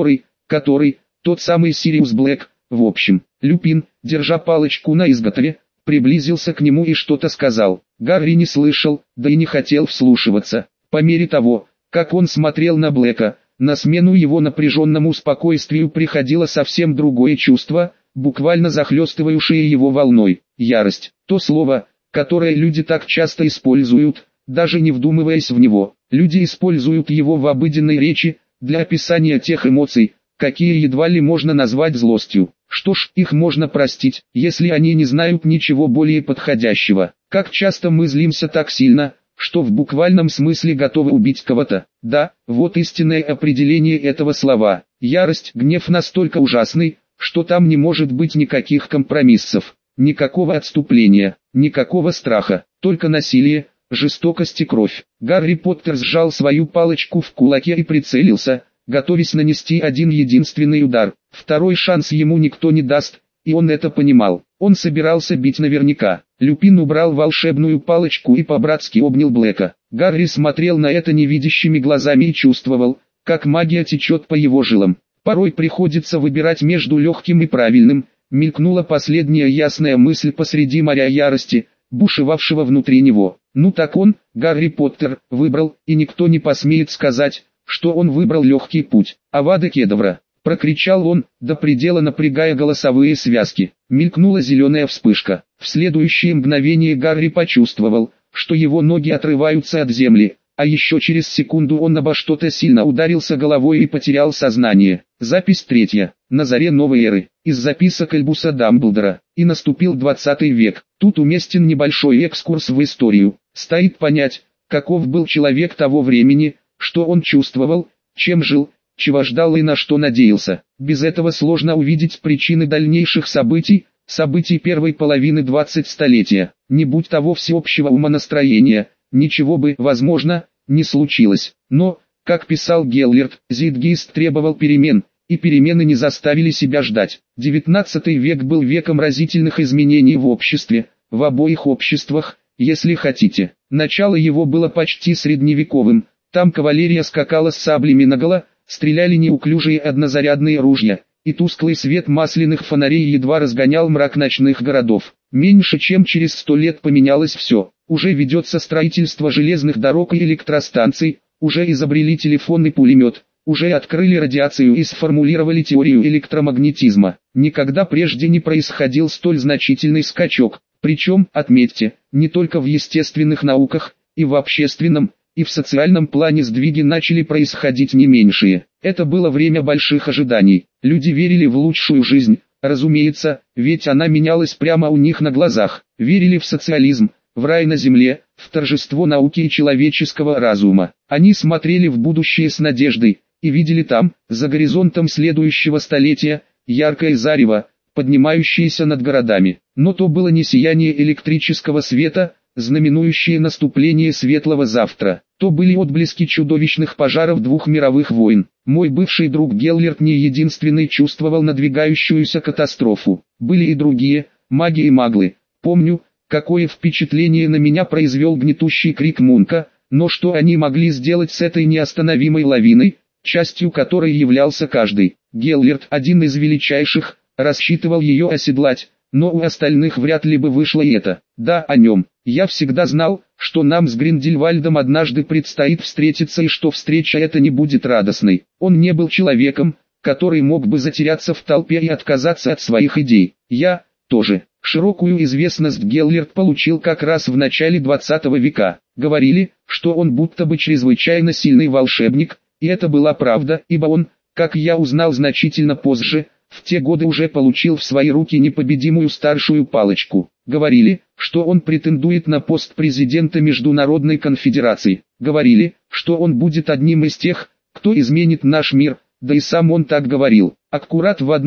Speaker 1: тот самый Сириус Блэк. В общем, Люпин, держа палочку на изготове, приблизился к нему и что-то сказал. Гарри не слышал, да и не хотел вслушиваться. По мере того, как он смотрел на Блэка, на смену его напряженному спокойствию приходило совсем другое чувство, буквально захлестывающее его волной. Ярость. То слово, которое люди так часто используют, даже не вдумываясь в него. Люди используют его в обыденной речи, для описания тех эмоций, какие едва ли можно назвать злостью. Что ж, их можно простить, если они не знают ничего более подходящего. Как часто мы злимся так сильно, что в буквальном смысле готовы убить кого-то. Да, вот истинное определение этого слова. Ярость, гнев настолько ужасный, что там не может быть никаких компромиссов, никакого отступления, никакого страха, только насилие, жестокость и кровь. Гарри Поттер сжал свою палочку в кулаке и прицелился, готовясь нанести один единственный удар. Второй шанс ему никто не даст, и он это понимал. Он собирался бить наверняка. Люпин убрал волшебную палочку и по-братски обнял Блэка. Гарри смотрел на это невидящими глазами и чувствовал, как магия течет по его жилам. Порой приходится выбирать между легким и правильным. Мелькнула последняя ясная мысль посреди моря ярости, бушевавшего внутри него. Ну так он, Гарри Поттер, выбрал, и никто не посмеет сказать, что он выбрал легкий путь. «Авада кедавра!» — прокричал он, до предела напрягая голосовые связки. Мелькнула зеленая вспышка. В следующее мгновение Гарри почувствовал, что его ноги отрываются от земли, а еще через секунду он обо что-то сильно ударился головой и потерял сознание. Запись 3. На заре новой эры. Из записок Альбуса Дамблдора. И наступил 20 век. Тут уместен небольшой экскурс в историю. Стоит понять, каков был человек того времени, что он чувствовал, чем жил, чего ждал и на что надеялся. Без этого сложно увидеть причины дальнейших событий первой половины 20 столетия. Не будь того всеобщего умонастроения, ничего бы, возможно, не случилось. Но, как писал Геллерт, Зейтгейст требовал перемен, и перемены не заставили себя ждать. 19 век был веком разительных изменений в обществе, в обоих обществах, если хотите. Начало его было почти средневековым. Там кавалерия скакала с саблями наголо, стреляли неуклюжие однозарядные ружья, и тусклый свет масляных фонарей едва разгонял мрак ночных городов. Меньше чем через 100 лет поменялось все. Уже ведется строительство железных дорог и электростанций, уже изобрели телефон и пулемет, уже открыли радиацию и сформулировали теорию электромагнетизма. Никогда прежде не происходил столь значительный скачок, причем, отметьте, не только в естественных науках, и в общественном, и в социальном плане сдвиги начали происходить не меньшие. Это было время больших ожиданий. Люди верили в лучшую жизнь, разумеется, ведь она менялась прямо у них на глазах. Верили в социализм, в рай на земле, в торжество науки и человеческого разума. Они смотрели в будущее с надеждой, и видели там, за горизонтом следующего столетия, яркое зарево, поднимающееся над городами. Но то было не сияние электрического света, знаменующее наступление светлого завтра. То были отблески чудовищных пожаров 2 мировых войн. Мой бывший друг Геллерт не единственный чувствовал надвигающуюся катастрофу. Были и другие, маги и маглы. Помню, какое впечатление на меня произвел гнетущий крик Мунка, но что они могли сделать с этой неостановимой лавиной, частью которой являлся каждый. Геллерт, один из величайших, рассчитывал ее оседлать, но у остальных вряд ли бы вышло и это. Да, о нем. Я всегда знал, что нам с Гриндельвальдом однажды предстоит встретиться и что встреча эта не будет радостной. Он не был человеком, который мог бы затеряться в толпе и отказаться от своих идей. Я тоже. Широкую известность Геллерт получил как раз в начале 20 века. Говорили, что он будто бы чрезвычайно сильный волшебник, и это была правда, ибо он, как я узнал значительно позже, в те годы уже получил в свои руки непобедимую старшую палочку. Говорили, что он претендует на пост президента Международной конфедерации. Говорили, что он будет одним из тех, кто изменит наш мир, да и сам он так говорил. Аккурат в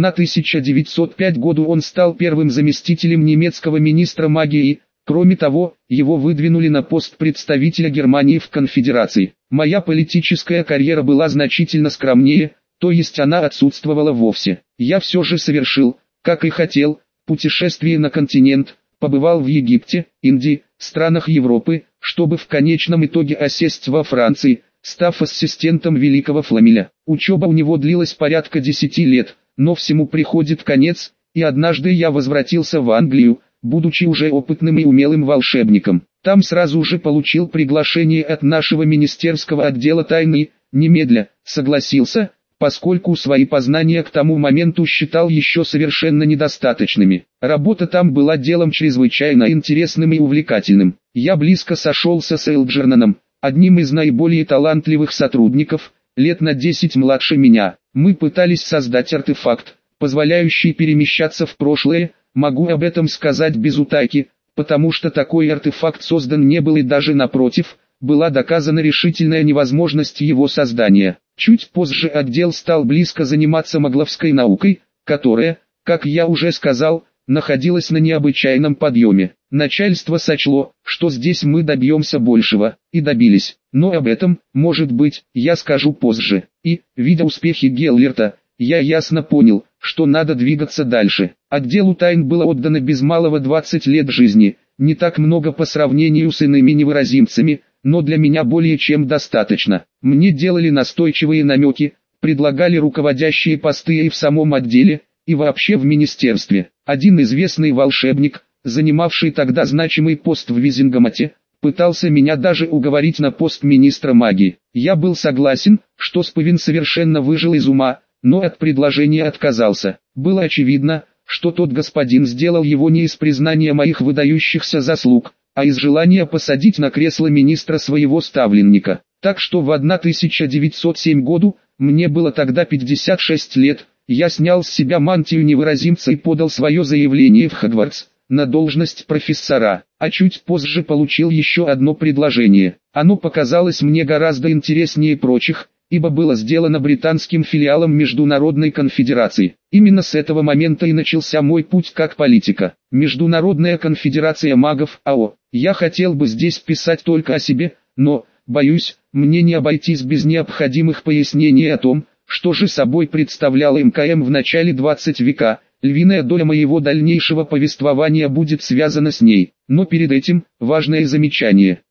Speaker 1: 1905 году он стал первым заместителем немецкого министра магии. Кроме того, его выдвинули на пост представителя Германии в конфедерации. Моя политическая карьера была значительно скромнее, то есть она отсутствовала вовсе. Я все же совершил, как и хотел, путешествие на континент, побывал в Египте, Индии, странах Европы, чтобы в конечном итоге осесть во Франции, став ассистентом великого Фламеля. Учеба у него длилась порядка 10 лет, но всему приходит конец, и однажды я возвратился в Англию, будучи уже опытным и умелым волшебником. Там сразу же получил приглашение от нашего министерского отдела тайны, немедля согласился, поскольку свои познания к тому моменту считал еще совершенно недостаточными. Работа там была делом чрезвычайно интересным и увлекательным. Я близко сошелся с Элджерноном, одним из наиболее талантливых сотрудников, лет на 10 младше меня. Мы пытались создать артефакт, позволяющий перемещаться в прошлое, могу об этом сказать без утайки, потому что такой артефакт создан не был и даже напротив, была доказана решительная невозможность его создания. Чуть позже отдел стал близко заниматься магловской наукой, которая, как я уже сказал, находилась на необычайном подъеме. Начальство сочло, что здесь мы добьемся большего, и добились. Но об этом, может быть, я скажу позже. И, видя успехи Геллерта, я ясно понял, что надо двигаться дальше. Отделу тайн было отдано без малого 20 лет жизни, не так много по сравнению с иными невыразимцами, но для меня более чем достаточно. Мне делали настойчивые намеки, предлагали руководящие посты и в самом отделе, и вообще в министерстве. Один известный волшебник, занимавший тогда значимый пост в Визингамате, пытался меня даже уговорить на пост министра магии. Я был согласен, что Сповин совершенно выжил из ума, но от предложения отказался. Было очевидно, что тот господин сделал его не из признания моих выдающихся заслуг, а из желания посадить на кресло министра своего ставленника. Так что в 1907 году, мне было тогда 56 лет, я снял с себя мантию невыразимца и подал свое заявление в Хогвартс, на должность профессора, а чуть позже получил еще одно предложение. Оно показалось мне гораздо интереснее прочих, ибо было сделано британским филиалом Международной конфедерации. Именно с этого момента и начался мой путь как политика. Международная конфедерация магов АО. Я хотел бы здесь писать только о себе, но, боюсь, мне не обойтись без необходимых пояснений о том, что же собой представлял МКМ в начале 20 века. Львиная доля моего дальнейшего повествования будет связана с ней. Но перед этим, важное замечание.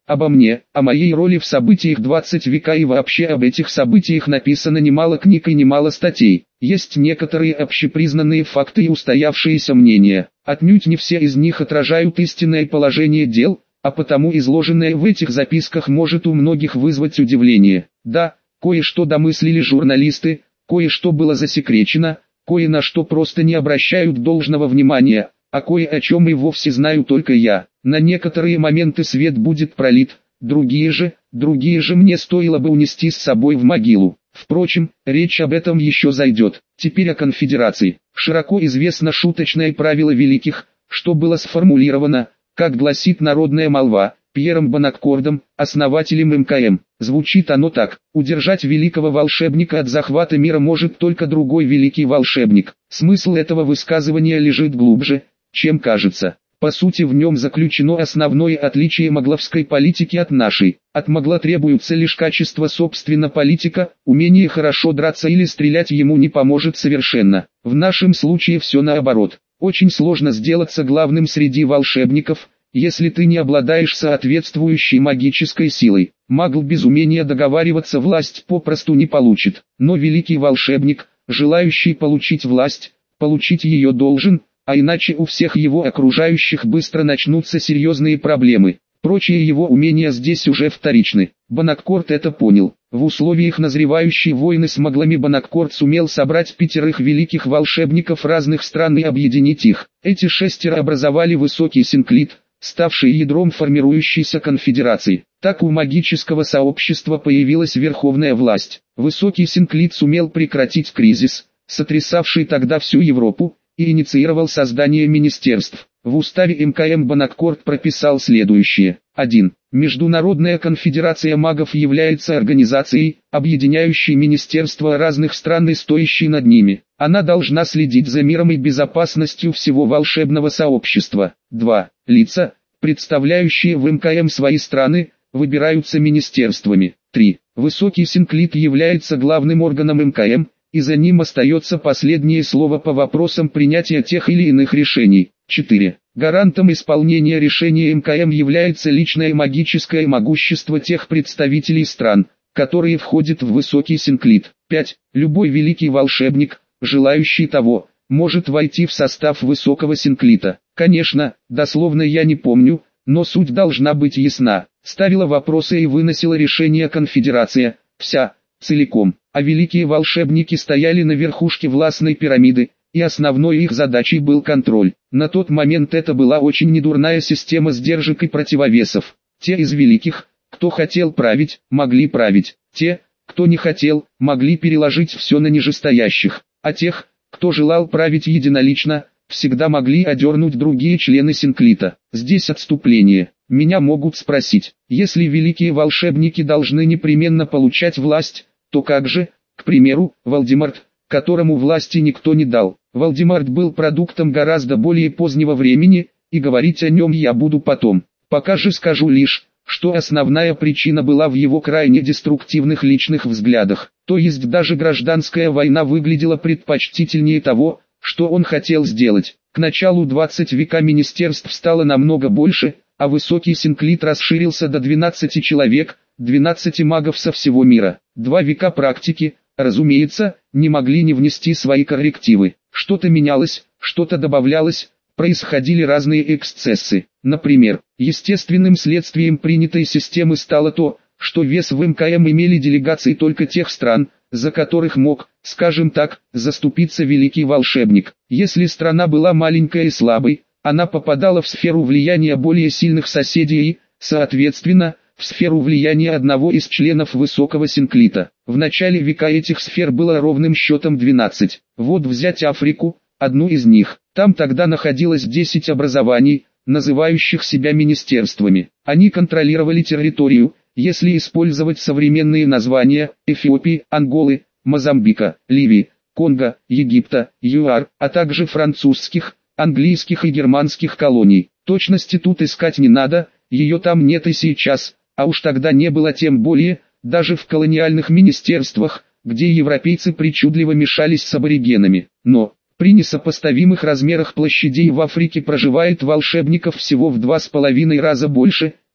Speaker 1: Обо мне, о моей роли в событиях 20 века и вообще об этих событиях написано немало книг и немало статей. Есть некоторые общепризнанные факты и устоявшиеся мнения. Отнюдь не все из них отражают истинное положение дел, а потому изложенное в этих записках может у многих вызвать удивление. Да, кое-что домыслили журналисты, кое-что было засекречено, кое на что просто не обращают должного внимания, а кое о чем и вовсе знаю только я. На некоторые моменты свет будет пролит, другие же мне стоило бы унести с собой в могилу. Впрочем, речь об этом еще зайдет. Теперь о конфедерации. Широко известно шуточное правило великих, что было сформулировано, как гласит народная молва, Пьером Бонаккордом, основателем МКМ. Звучит оно так: удержать великого волшебника от захвата мира может только другой великий волшебник. Смысл этого высказывания лежит глубже, чем кажется. По сути, в нем заключено основное отличие могловской политики от нашей. От могла требуются лишь качества собственно политика, умение хорошо драться или стрелять ему не поможет совершенно. В нашем случае все наоборот. Очень сложно сделаться главным среди волшебников, если ты не обладаешь соответствующей магической силой. Магл без умения договариваться власть попросту не получит. Но великий волшебник, желающий получить власть, получить ее должен, а иначе у всех его окружающих быстро начнутся серьезные проблемы. Прочие его умения здесь уже вторичны. Бонаккорд это понял. В условиях назревающей войны с маглами Бонаккорд сумел собрать 5 великих волшебников разных стран и объединить их. Эти 6 образовали высокий синклит, ставший ядром формирующейся конфедерации. Так у магического сообщества появилась верховная власть. Высокий синклит сумел прекратить кризис, сотрясавший тогда всю Европу, и инициировал создание министерств. В уставе МКМ Бонаккорд прописал следующее. 1. Международная конфедерация магов является организацией, объединяющей министерства разных стран и стоящей над ними. Она должна следить за миром и безопасностью всего волшебного сообщества. 2. Лица, представляющие в МКМ свои страны, выбираются министерствами. 3. Высокий синклит является главным органом МКМ, и за ним остается последнее слово по вопросам принятия тех или иных решений. 4. Гарантом исполнения решения МКМ является личное магическое могущество тех представителей стран, которые входят в высокий синклит. 5. Любой великий волшебник, желающий того, может войти в состав высокого синклита. Конечно, дословно я не помню, но суть должна быть ясна. Ставила вопросы и выносила решение конфедерация, вся, целиком. А великие волшебники стояли на верхушке властной пирамиды, и основной их задачей был контроль. На тот момент это была очень недурная система сдержек и противовесов. Те из великих, кто хотел править, могли править. Те, кто не хотел, могли переложить все на нижестоящих. А тех, кто желал править единолично, всегда могли одернуть другие члены синклита. Здесь отступление. Меня могут спросить, если великие волшебники должны непременно получать власть, то как же, к примеру, Волдеморт, которому власти никто не дал. Волдеморт был продуктом гораздо более позднего времени, и говорить о нем я буду потом. Пока же скажу лишь, что основная причина была в его крайне деструктивных личных взглядах. То есть даже гражданская война выглядела предпочтительнее того, что он хотел сделать. К началу 20 века министерств стало намного больше, а высокий синклит расширился до 12 человек, 12 магов со всего мира. 2 века практики, разумеется, не могли не внести свои коррективы. Что-то менялось, что-то добавлялось, происходили разные эксцессы. Например, естественным следствием принятой системы стало то, что вес в МКМ имели делегации только тех стран, за которых мог, скажем так, заступиться великий волшебник. Если страна была маленькой и слабой, она попадала в сферу влияния более сильных соседей и, соответственно, в сферу влияния одного из членов высокого синклита. В начале века этих сфер было ровным счетом 12. Вот взять Африку, одну из них. Там тогда находилось 10 образований, называющих себя министерствами. Они контролировали территорию, если использовать современные названия, Эфиопии, Анголы, Мозамбика, Ливии, Конго, Египта, ЮАР, а также французских, английских и германских колоний. Точности тут искать не надо, ее там нет и сейчас, а уж тогда не было тем более, даже в колониальных министерствах, где европейцы причудливо мешались с аборигенами. Но, при несопоставимых размерах площадей в Африке проживает волшебников всего в 2,5 раза больше,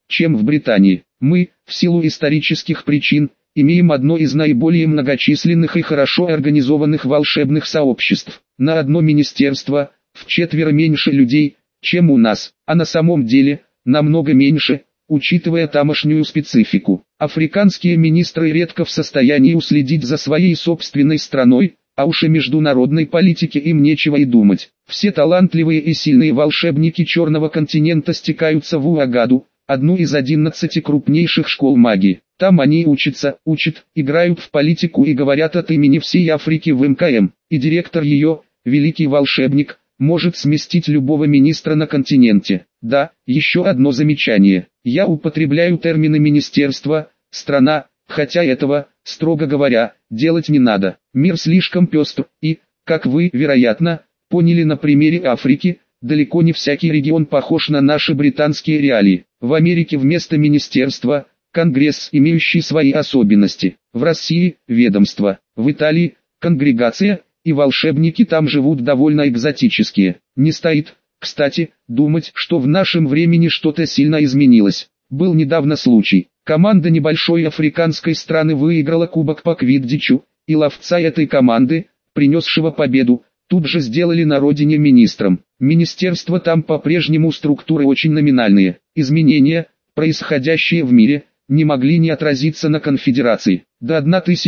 Speaker 1: чем в Британии. Мы, в силу исторических причин, имеем одно из наиболее многочисленных и хорошо организованных волшебных сообществ. На одно министерство, вчетверо меньше людей, чем у нас, а на самом деле, намного меньше, учитывая тамошнюю специфику. Африканские министры редко в состоянии уследить за своей собственной страной, а уж и международной политике им нечего и думать. Все талантливые и сильные волшебники Черного континента стекаются в Уагаду, одну из 11 крупнейших школ магии. Там они учат, играют в политику и говорят от имени всей Африки в МКМ. И директор ее, великий волшебник, может сместить любого министра на континенте. Да, еще одно замечание. Я употребляю термины министерства, страна, хотя этого, строго говоря, делать не надо. Мир слишком пестр, и, как вы, вероятно, поняли на примере Африки, далеко не всякий регион похож на наши британские реалии. В Америке вместо министерства – Конгресс, имеющий свои особенности. В России – ведомство. В Италии – конгрегация, и волшебники там живут довольно экзотические. Не стоит, кстати, думать, что в нашем времени что-то сильно изменилось. Был недавно случай. Команда небольшой африканской страны выиграла кубок по квиддичу, и ловца этой команды, принесшего победу, тут же сделали на родине министром. Министерства там по-прежнему структуры очень номинальные. Изменения, происходящие в мире, не могли не отразиться на конфедерации. До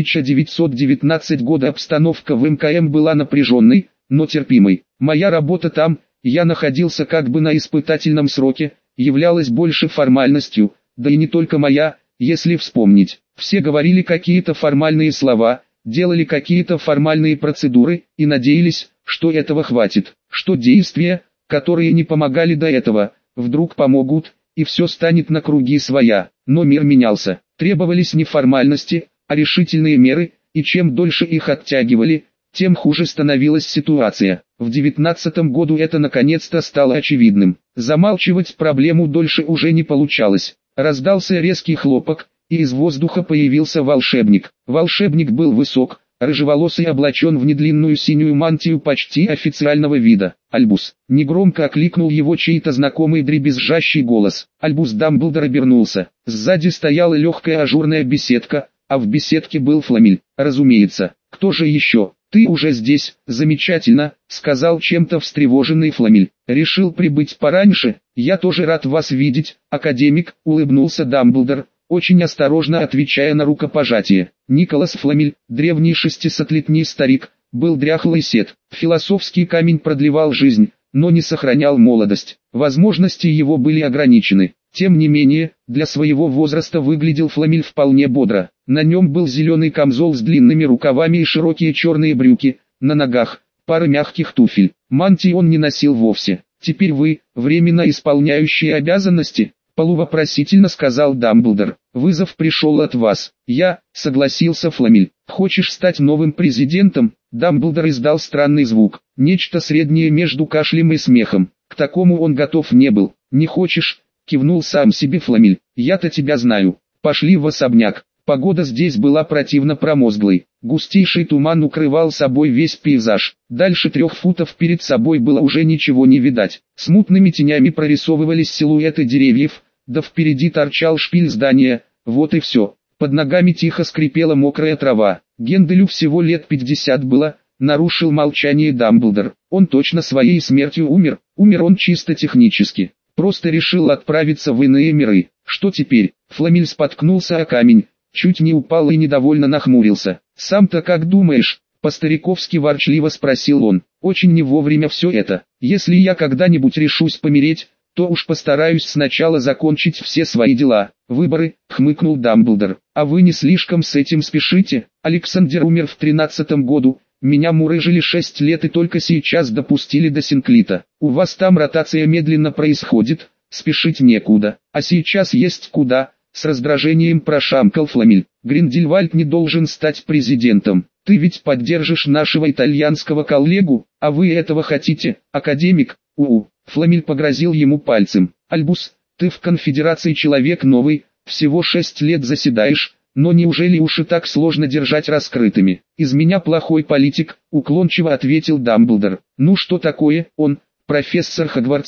Speaker 1: 1919 года обстановка в МКМ была напряженной, но терпимой. Моя работа там, я находился как бы на испытательном сроке, являлась больше формальностью, да и не только моя, если вспомнить. Все говорили какие-то формальные слова, делали какие-то формальные процедуры и надеялись, что этого хватит, что действия, которые не помогали до этого, вдруг помогут, и все станет на круги своя. Но мир менялся, требовались не формальности, а решительные меры, и чем дольше их оттягивали, тем хуже становилась ситуация. В 19 году это наконец-то стало очевидным. Замалчивать проблему дольше уже не получалось. Раздался резкий хлопок, и из воздуха появился волшебник. Волшебник был высок, рыжеволосый, облачен в недлинную синюю мантию почти официального вида. «Альбус!» — негромко окликнул его чей-то знакомый дребезжащий голос. Альбус Дамблдор обернулся. Сзади стояла легкая ажурная беседка, а в беседке был Фламель. «Разумеется, кто же еще?» «Ты уже здесь, замечательно», — сказал чем-то встревоженный Фламель. «Решил прибыть пораньше, я тоже рад вас видеть, академик», — улыбнулся Дамблдор, очень осторожно отвечая на рукопожатие. Николас Фламель, древний 600-летний старик, был дряхлый сет. Философский камень продлевал жизнь, но не сохранял молодость. Возможности его были ограничены. Тем не менее, для своего возраста выглядел Фламель вполне бодро. На нем был зеленый камзол с длинными рукавами и широкие черные брюки, на ногах пара мягких туфель. Мантии он не носил вовсе. «Теперь вы, временно исполняющие обязанности?» — полувопросительно сказал Дамблдор. «Вызов пришел от вас». «Я», — согласился Фламель. «Хочешь стать новым президентом?» Дамблдор издал странный звук, нечто среднее между кашлем и смехом. К такому он готов не был. «Не хочешь?» — кивнул сам себе Фламель. «Я-то тебя знаю. Пошли в особняк». Погода здесь была противно промозглой. Густейший туман укрывал собой весь пейзаж. Дальше 3 футов перед собой было уже ничего не видать. Смутными тенями прорисовывались силуэты деревьев, да впереди торчал шпиль здания, вот и все. Под ногами тихо скрипела мокрая трава. Генделю всего лет 50 было, нарушил молчание Дамблдор. Он точно своей смертью умер. Умер он чисто технически. Просто решил отправиться в иные миры. Что теперь? Фламель споткнулся о камень, чуть не упал и недовольно нахмурился. «Сам-то как думаешь?» — по-стариковски ворчливо спросил он. «Очень не вовремя все это. Если я когда-нибудь решусь помереть, то уж постараюсь сначала закончить все свои дела». «Выборы», — хмыкнул Дамблдор. «А вы не слишком с этим спешите? Александр умер в 13-м году, меня мурыжили 6 лет и только сейчас допустили до Синклита. У вас там ротация медленно происходит, спешить некуда, а сейчас есть куда». С раздражением прошамкал Фламель. «Гриндельвальд не должен стать президентом. Ты ведь поддержишь нашего итальянского коллегу, а вы этого хотите, академик?» Фламель погрозил ему пальцем. «Альбус, ты в конфедерации человек новый, всего 6 лет заседаешь, но неужели уж и так сложно держать раскрытыми?» «Из меня плохой политик», — уклончиво ответил Дамблдор. «Ну что такое, он, профессор Хогвартса,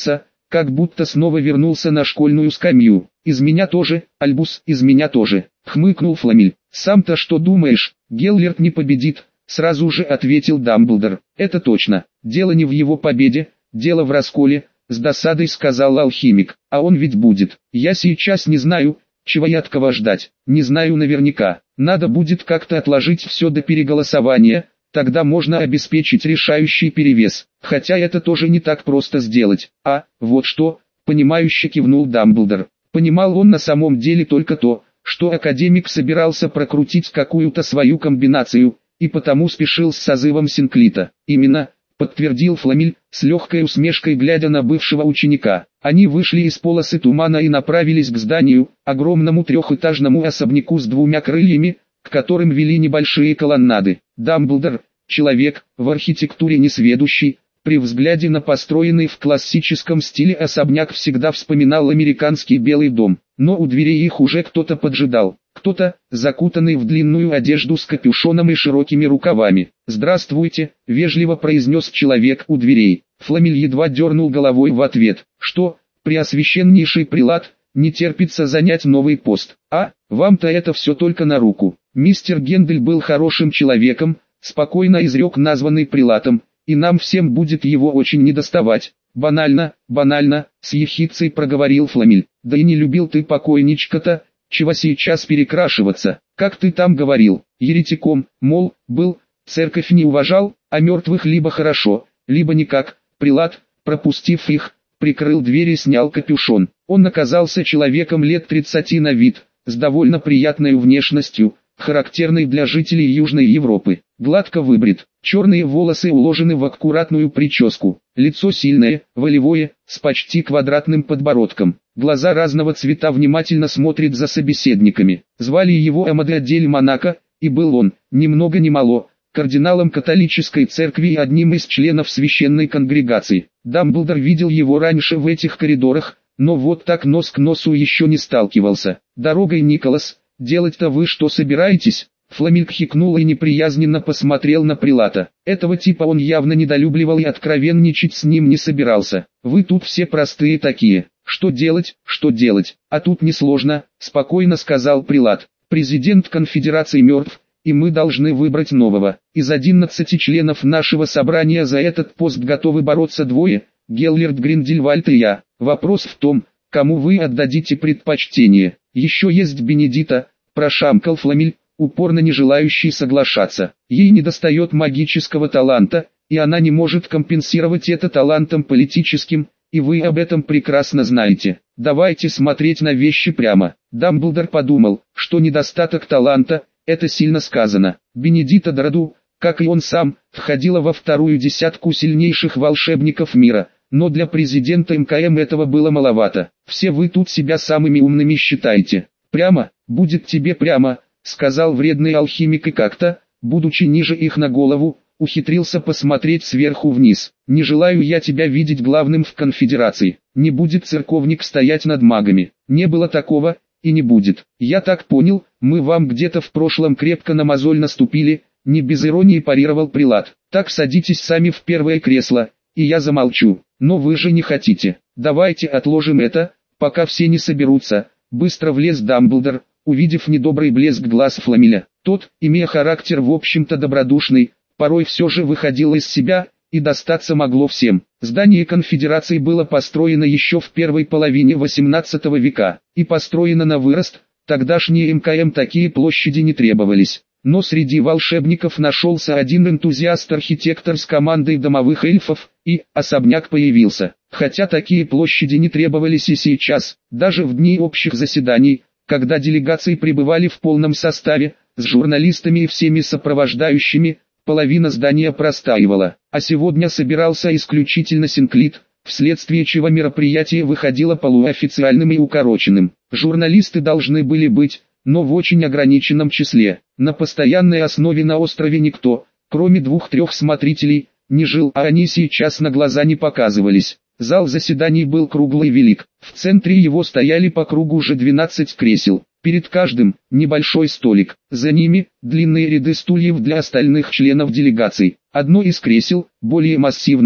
Speaker 1: как будто снова вернулся на школьную скамью. «Из меня тоже, Альбус, из меня тоже», — хмыкнул Фламель. «Сам-то что думаешь, Геллерт не победит?» — сразу же ответил Дамблдор. «Это точно. Дело не в его победе, дело в расколе», — с досадой сказал алхимик. «А он ведь будет. Я сейчас не знаю, чего и от кого ждать. Не знаю наверняка. Надо будет как-то отложить все до переголосования, тогда можно обеспечить решающий перевес. Хотя это тоже не так просто сделать. А, вот что», — понимающе кивнул Дамблдор. Понимал он на самом деле только то, что академик собирался прокрутить какую-то свою комбинацию, и потому спешил с созывом Синклита. «Именно», — подтвердил Фламель, с легкой усмешкой глядя на бывшего ученика. Они вышли из полосы тумана и направились к зданию, огромному трехэтажному особняку с двумя крыльями, к которым вели небольшие колоннады. Дамблдор, человек, в архитектуре несведущий, при взгляде на построенный в классическом стиле особняк всегда вспоминал американский Белый дом, но у дверей их уже кто-то поджидал. Кто-то, закутанный в длинную одежду с капюшоном и широкими рукавами. «Здравствуйте», — вежливо произнес человек у дверей. Фламель едва дернул головой в ответ. «Что, преосвященнейший прелат, не терпится занять новый пост? А, вам-то это все только на руку». Мистер Гендель был хорошим человеком, спокойно изрек названный прелатом, и нам всем будет его очень недоставать. «Банально, банально», — с ехидцей проговорил Фламель. «Да и не любил ты покойничка-то, чего сейчас перекрашиваться, как ты там говорил, еретиком, мол, был, церковь не уважал, а мертвых либо хорошо, либо никак». Прелат, пропустив их, прикрыл дверь и снял капюшон. Он оказался человеком лет 30 на вид, с довольно приятной внешностью, характерной для жителей Южной Европы. Гладко выбрит, черные волосы уложены в аккуратную прическу, лицо сильное, волевое, с почти квадратным подбородком. Глаза разного цвета внимательно смотрят за собеседниками. Звали его Амаде дель Монако, и был он, ни много ни мало, кардиналом католической церкви и одним из членов священной конгрегации. Дамблдор видел его раньше в этих коридорах, но вот так нос к носу еще не сталкивался. «Дорогой, Николас, делать-то вы что собираетесь?» Фламель хикнул и неприязненно посмотрел на прелата. Этого типа он явно недолюбливал и откровенничать с ним не собирался. «Вы тут все простые такие. Что делать, что делать? А тут несложно», — спокойно сказал прелат. «Президент конфедерации мертв, и мы должны выбрать нового. Из 11 членов нашего собрания за этот пост готовы бороться двое, Геллерт Гриндельвальд и я. Вопрос в том, кому вы отдадите предпочтение. Еще есть Бенедита», — прошамкал Фламель, упорно не желающий соглашаться. «Ей недостает магического таланта, и она не может компенсировать это талантом политическим, и вы об этом прекрасно знаете. Давайте смотреть на вещи прямо». Дамблдор подумал, что недостаток таланта — это сильно сказано. Бенедита Драду, как и он сам, входила во вторую десятку сильнейших волшебников мира, но для президента МКМ этого было маловато. «Все вы тут себя самыми умными считаете. Прямо, будет тебе прямо», — сказал вредный алхимик и как-то, будучи ниже их на голову, ухитрился посмотреть сверху вниз. «Не желаю я тебя видеть главным в конфедерации. Не будет церковник стоять над магами. Не было такого, и не будет. Я так понял, мы вам где-то в прошлом крепко на мозоль наступили», — не без иронии парировал прелат. «Так садитесь сами в первое кресло, и я замолчу. Но вы же не хотите. Давайте отложим это, пока все не соберутся». Быстро влез Дамблдор, увидев недобрый блеск глаз Фламеля. Тот, имея характер в общем-то добродушный, порой все же выходил из себя, и достаться могло всем. Здание конфедерации было построено еще в первой половине XVIII века, и построено на вырост, тогдашние МКМ такие площади не требовались. Но среди волшебников нашелся один энтузиаст-архитектор с командой домовых эльфов, и особняк появился. Хотя такие площади не требовались и сейчас, даже в дни общих заседаний, когда делегации пребывали в полном составе, с журналистами и всеми сопровождающими, половина здания простаивала. А сегодня собирался исключительно Синклит, вследствие чего мероприятие выходило полуофициальным и укороченным. Журналисты должны были быть, но в очень ограниченном числе. На постоянной основе на острове никто, кроме 2-3 смотрителей, не жил, а они сейчас на глаза не показывались. Зал заседаний был круглый и велик. В центре его стояли по кругу уже 12 кресел. Перед каждым – небольшой столик. За ними – длинные ряды стульев для остальных членов делегаций. Одно из кресел, более массивное,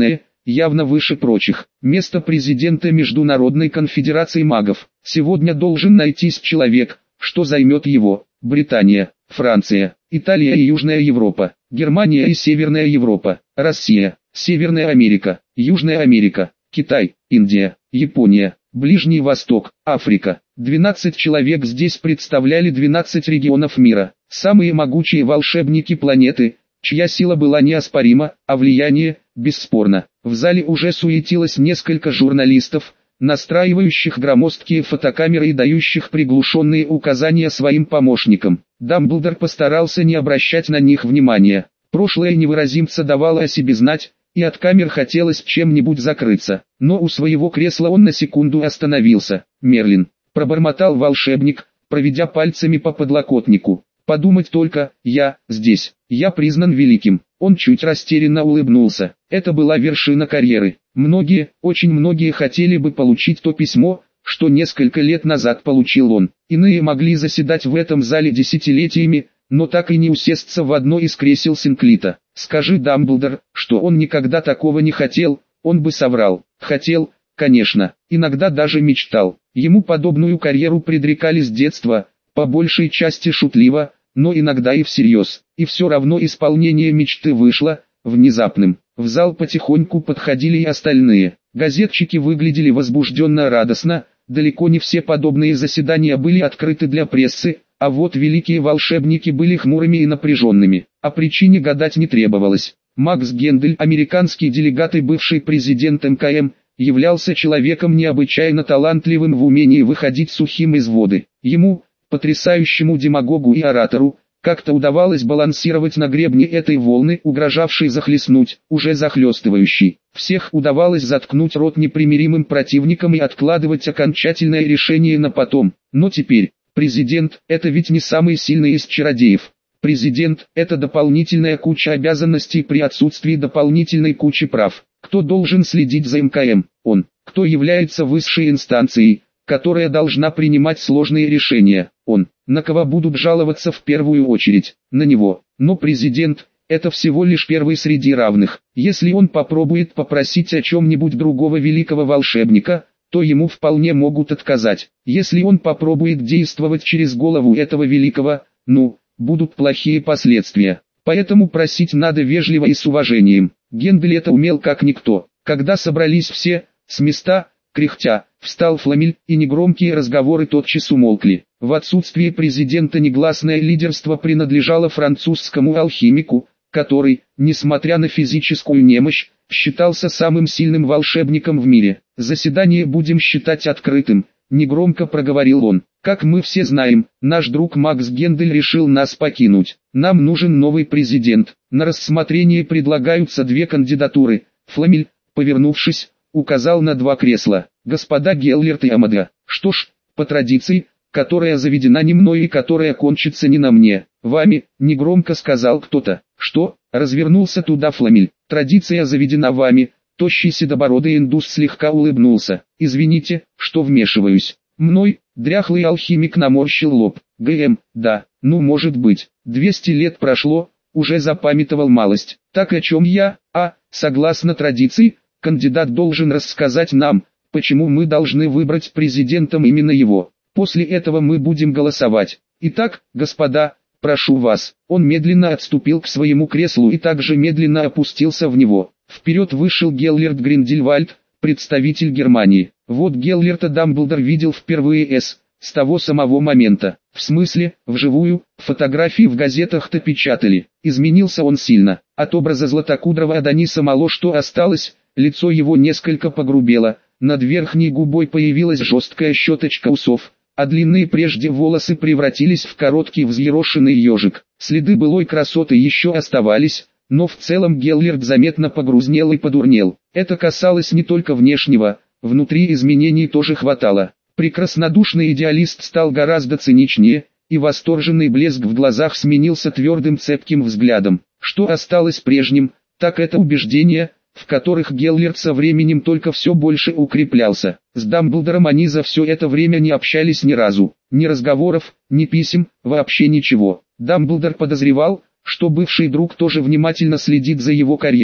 Speaker 1: явно выше прочих. Место президента Международной конфедерации магов. Сегодня должен найтись человек, что займет его. Британия, Франция, Италия и Южная Европа, Германия и Северная Европа, Россия, Северная Америка, Южная Америка, Китай, Индия, Япония, Ближний Восток, Африка. 12 человек здесь представляли 12 регионов мира. Самые могучие волшебники планеты, чья сила была неоспорима, а влияние – бесспорно. В зале уже суетилось несколько журналистов, настраивающих громоздкие фотокамеры и дающих приглушенные указания своим помощникам. Дамблдор постарался не обращать на них внимания. Прошлое невыразимца давало о себе знать, и от камер хотелось чем-нибудь закрыться. Но у своего кресла он на секунду остановился. «Мерлин», — пробормотал волшебник, проведя пальцами по подлокотнику. «Подумать только, я здесь, я признан великим». Он чуть растерянно улыбнулся. Это была вершина карьеры. Многие, очень многие хотели бы получить то письмо, что несколько лет назад получил он. Иные могли заседать в этом зале десятилетиями, но так и не усесться в одно из кресел Синклита. Скажи Дамблдор, что он никогда такого не хотел, он бы соврал. Хотел, конечно, иногда даже мечтал. Ему подобную карьеру предрекали с детства, по большей части шутливо, но иногда и всерьез. И все равно исполнение мечты вышло внезапным. В зал потихоньку подходили и остальные. Газетчики выглядели возбужденно радостно, далеко не все подобные заседания были открыты для прессы, а вот великие волшебники были хмурыми и напряженными. О причине гадать не требовалось. Макс Гендель, американский делегат и бывший президент МКМ, являлся человеком необычайно талантливым в умении выходить сухим из воды. Ему, потрясающему демагогу и оратору, как-то удавалось балансировать на гребне этой волны, угрожавшей захлестнуть, уже захлестывающей. Всех удавалось заткнуть рот непримиримым противникам и откладывать окончательное решение на потом. Но теперь, президент – это ведь не самый сильный из чародеев. Президент – это дополнительная куча обязанностей при отсутствии дополнительной кучи прав. Кто должен следить за МКМ? Он. Кто является высшей инстанцией, которая должна принимать сложные решения? Он. На кого будут жаловаться в первую очередь? На него. Но президент – это всего лишь первый среди равных. Если он попробует попросить о чем-нибудь другого великого волшебника, то ему вполне могут отказать. Если он попробует действовать через голову этого великого, будут плохие последствия. Поэтому просить надо вежливо и с уважением. Гендель это умел как никто. Когда собрались все, с места, кряхтя, встал Фламель, и негромкие разговоры тотчас умолкли. В отсутствие президента негласное лидерство принадлежало французскому алхимику, который, несмотря на физическую немощь, считался самым сильным волшебником в мире. «Заседание будем считать открытым», — негромко проговорил он. «Как мы все знаем, наш друг Макс Гендель решил нас покинуть. Нам нужен новый президент. На рассмотрение предлагаются две кандидатуры». Фламель, повернувшись, указал на два кресла. «Господа Геллерт и Амада. Что ж, по традиции, которая заведена не мной и которая кончится не на мне, вами», — негромко сказал кто-то. «Что?» — развернулся туда Фламель. «Традиция заведена вами». Тощий седобородый индус слегка улыбнулся. «Извините, что вмешиваюсь. Мной?» — дряхлый алхимик наморщил лоб. «ГМ, да, может быть. 200 лет прошло, уже запамятовал малость. Так о чем я? Согласно традиции, кандидат должен рассказать нам, почему мы должны выбрать президентом именно его. После этого мы будем голосовать. Итак, господа, прошу вас». Он медленно отступил к своему креслу и также медленно опустился в него. Вперед вышел Геллерт Гриндельвальд, представитель Германии. Вот Геллерта Дамблдор видел впервые с того самого момента. В смысле, вживую, фотографии в газетах-то печатали. Изменился он сильно. От образа златокудрого Адониса мало что осталось, лицо его несколько погрубело, над верхней губой появилась жесткая щеточка усов, а длинные прежде волосы превратились в короткий взъерошенный ежик. Следы былой красоты еще оставались, но в целом Геллерт заметно погрузнел и подурнел. Это касалось не только внешнего, внутри изменений тоже хватало. Прекраснодушный идеалист стал гораздо циничнее, и восторженный блеск в глазах сменился твердым цепким взглядом. Что осталось прежним, так это убеждения, в которых Геллерт со временем только все больше укреплялся. С Дамблдором они за все это время не общались ни разу. Ни разговоров, ни писем, вообще ничего. Дамблдор подозревал, что бывший друг тоже внимательно следит за его карьерой,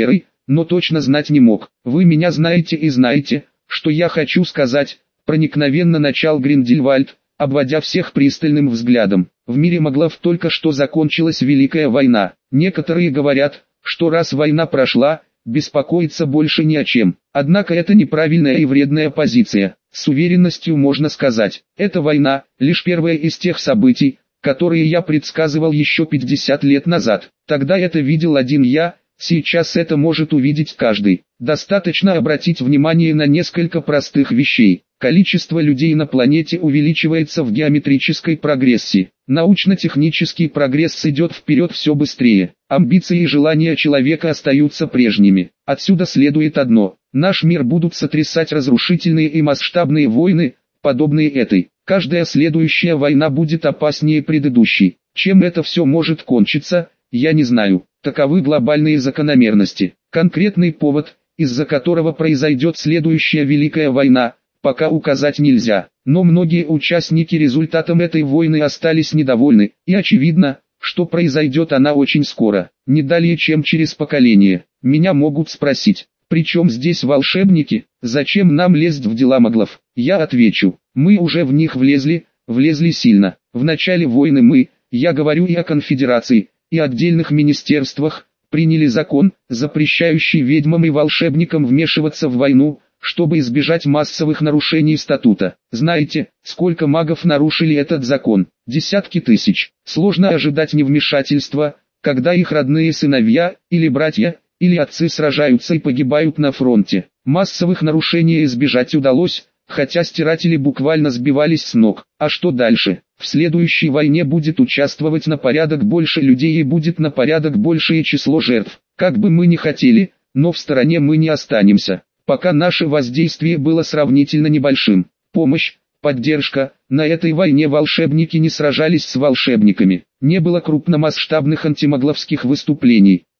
Speaker 1: но точно знать не мог. Вы меня знаете и знаете, что я хочу сказать, проникновенно начал Гриндельвальд, обводя всех пристальным взглядом. В мире Маглов только что закончилась Великая война. Некоторые говорят, что раз война прошла, беспокоиться больше ни о чем. Однако это неправильная и вредная позиция. С уверенностью можно сказать, эта война – лишь первое из тех событий, которые я предсказывал еще 50 лет назад. Тогда это видел один я, сейчас это может увидеть каждый. Достаточно обратить внимание на несколько простых вещей. Количество людей на планете увеличивается в геометрической прогрессии. Научно-технический прогресс идет вперед все быстрее. Амбиции и желания человека остаются прежними. Отсюда следует одно. Наш мир будут сотрясать разрушительные и масштабные войны, подобные этой. Каждая следующая война будет опаснее предыдущей. Чем это все может кончиться, я не знаю. Таковы глобальные закономерности. Конкретный повод, из-за которого произойдет следующая Великая война, пока указать нельзя. Но многие участники результатом этой войны остались недовольны, и очевидно, что произойдет она очень скоро, не далее чем через поколение. Меня могут спросить, при чем здесь волшебники, зачем нам лезть в дела маглов? Я отвечу, мы уже в них влезли сильно. В начале войны я говорю и о конфедерации, и отдельных министерствах, приняли закон, запрещающий ведьмам и волшебникам вмешиваться в войну, чтобы избежать массовых нарушений статута. Знаете, сколько магов нарушили этот закон? Десятки тысяч. Сложно ожидать невмешательства, когда их родные сыновья, или братья, или отцы сражаются и погибают на фронте. Массовых нарушений избежать удалось, хотя стиратели буквально сбивались с ног. А что дальше? В следующей войне будет участвовать на порядок больше людей и будет на порядок большее число жертв. Как бы мы ни хотели, но в стороне мы не останемся. Пока наше воздействие было сравнительно небольшим. Помощь, поддержка, на этой войне волшебники не сражались с волшебниками. Не было крупномасштабных антимагловских выступлений.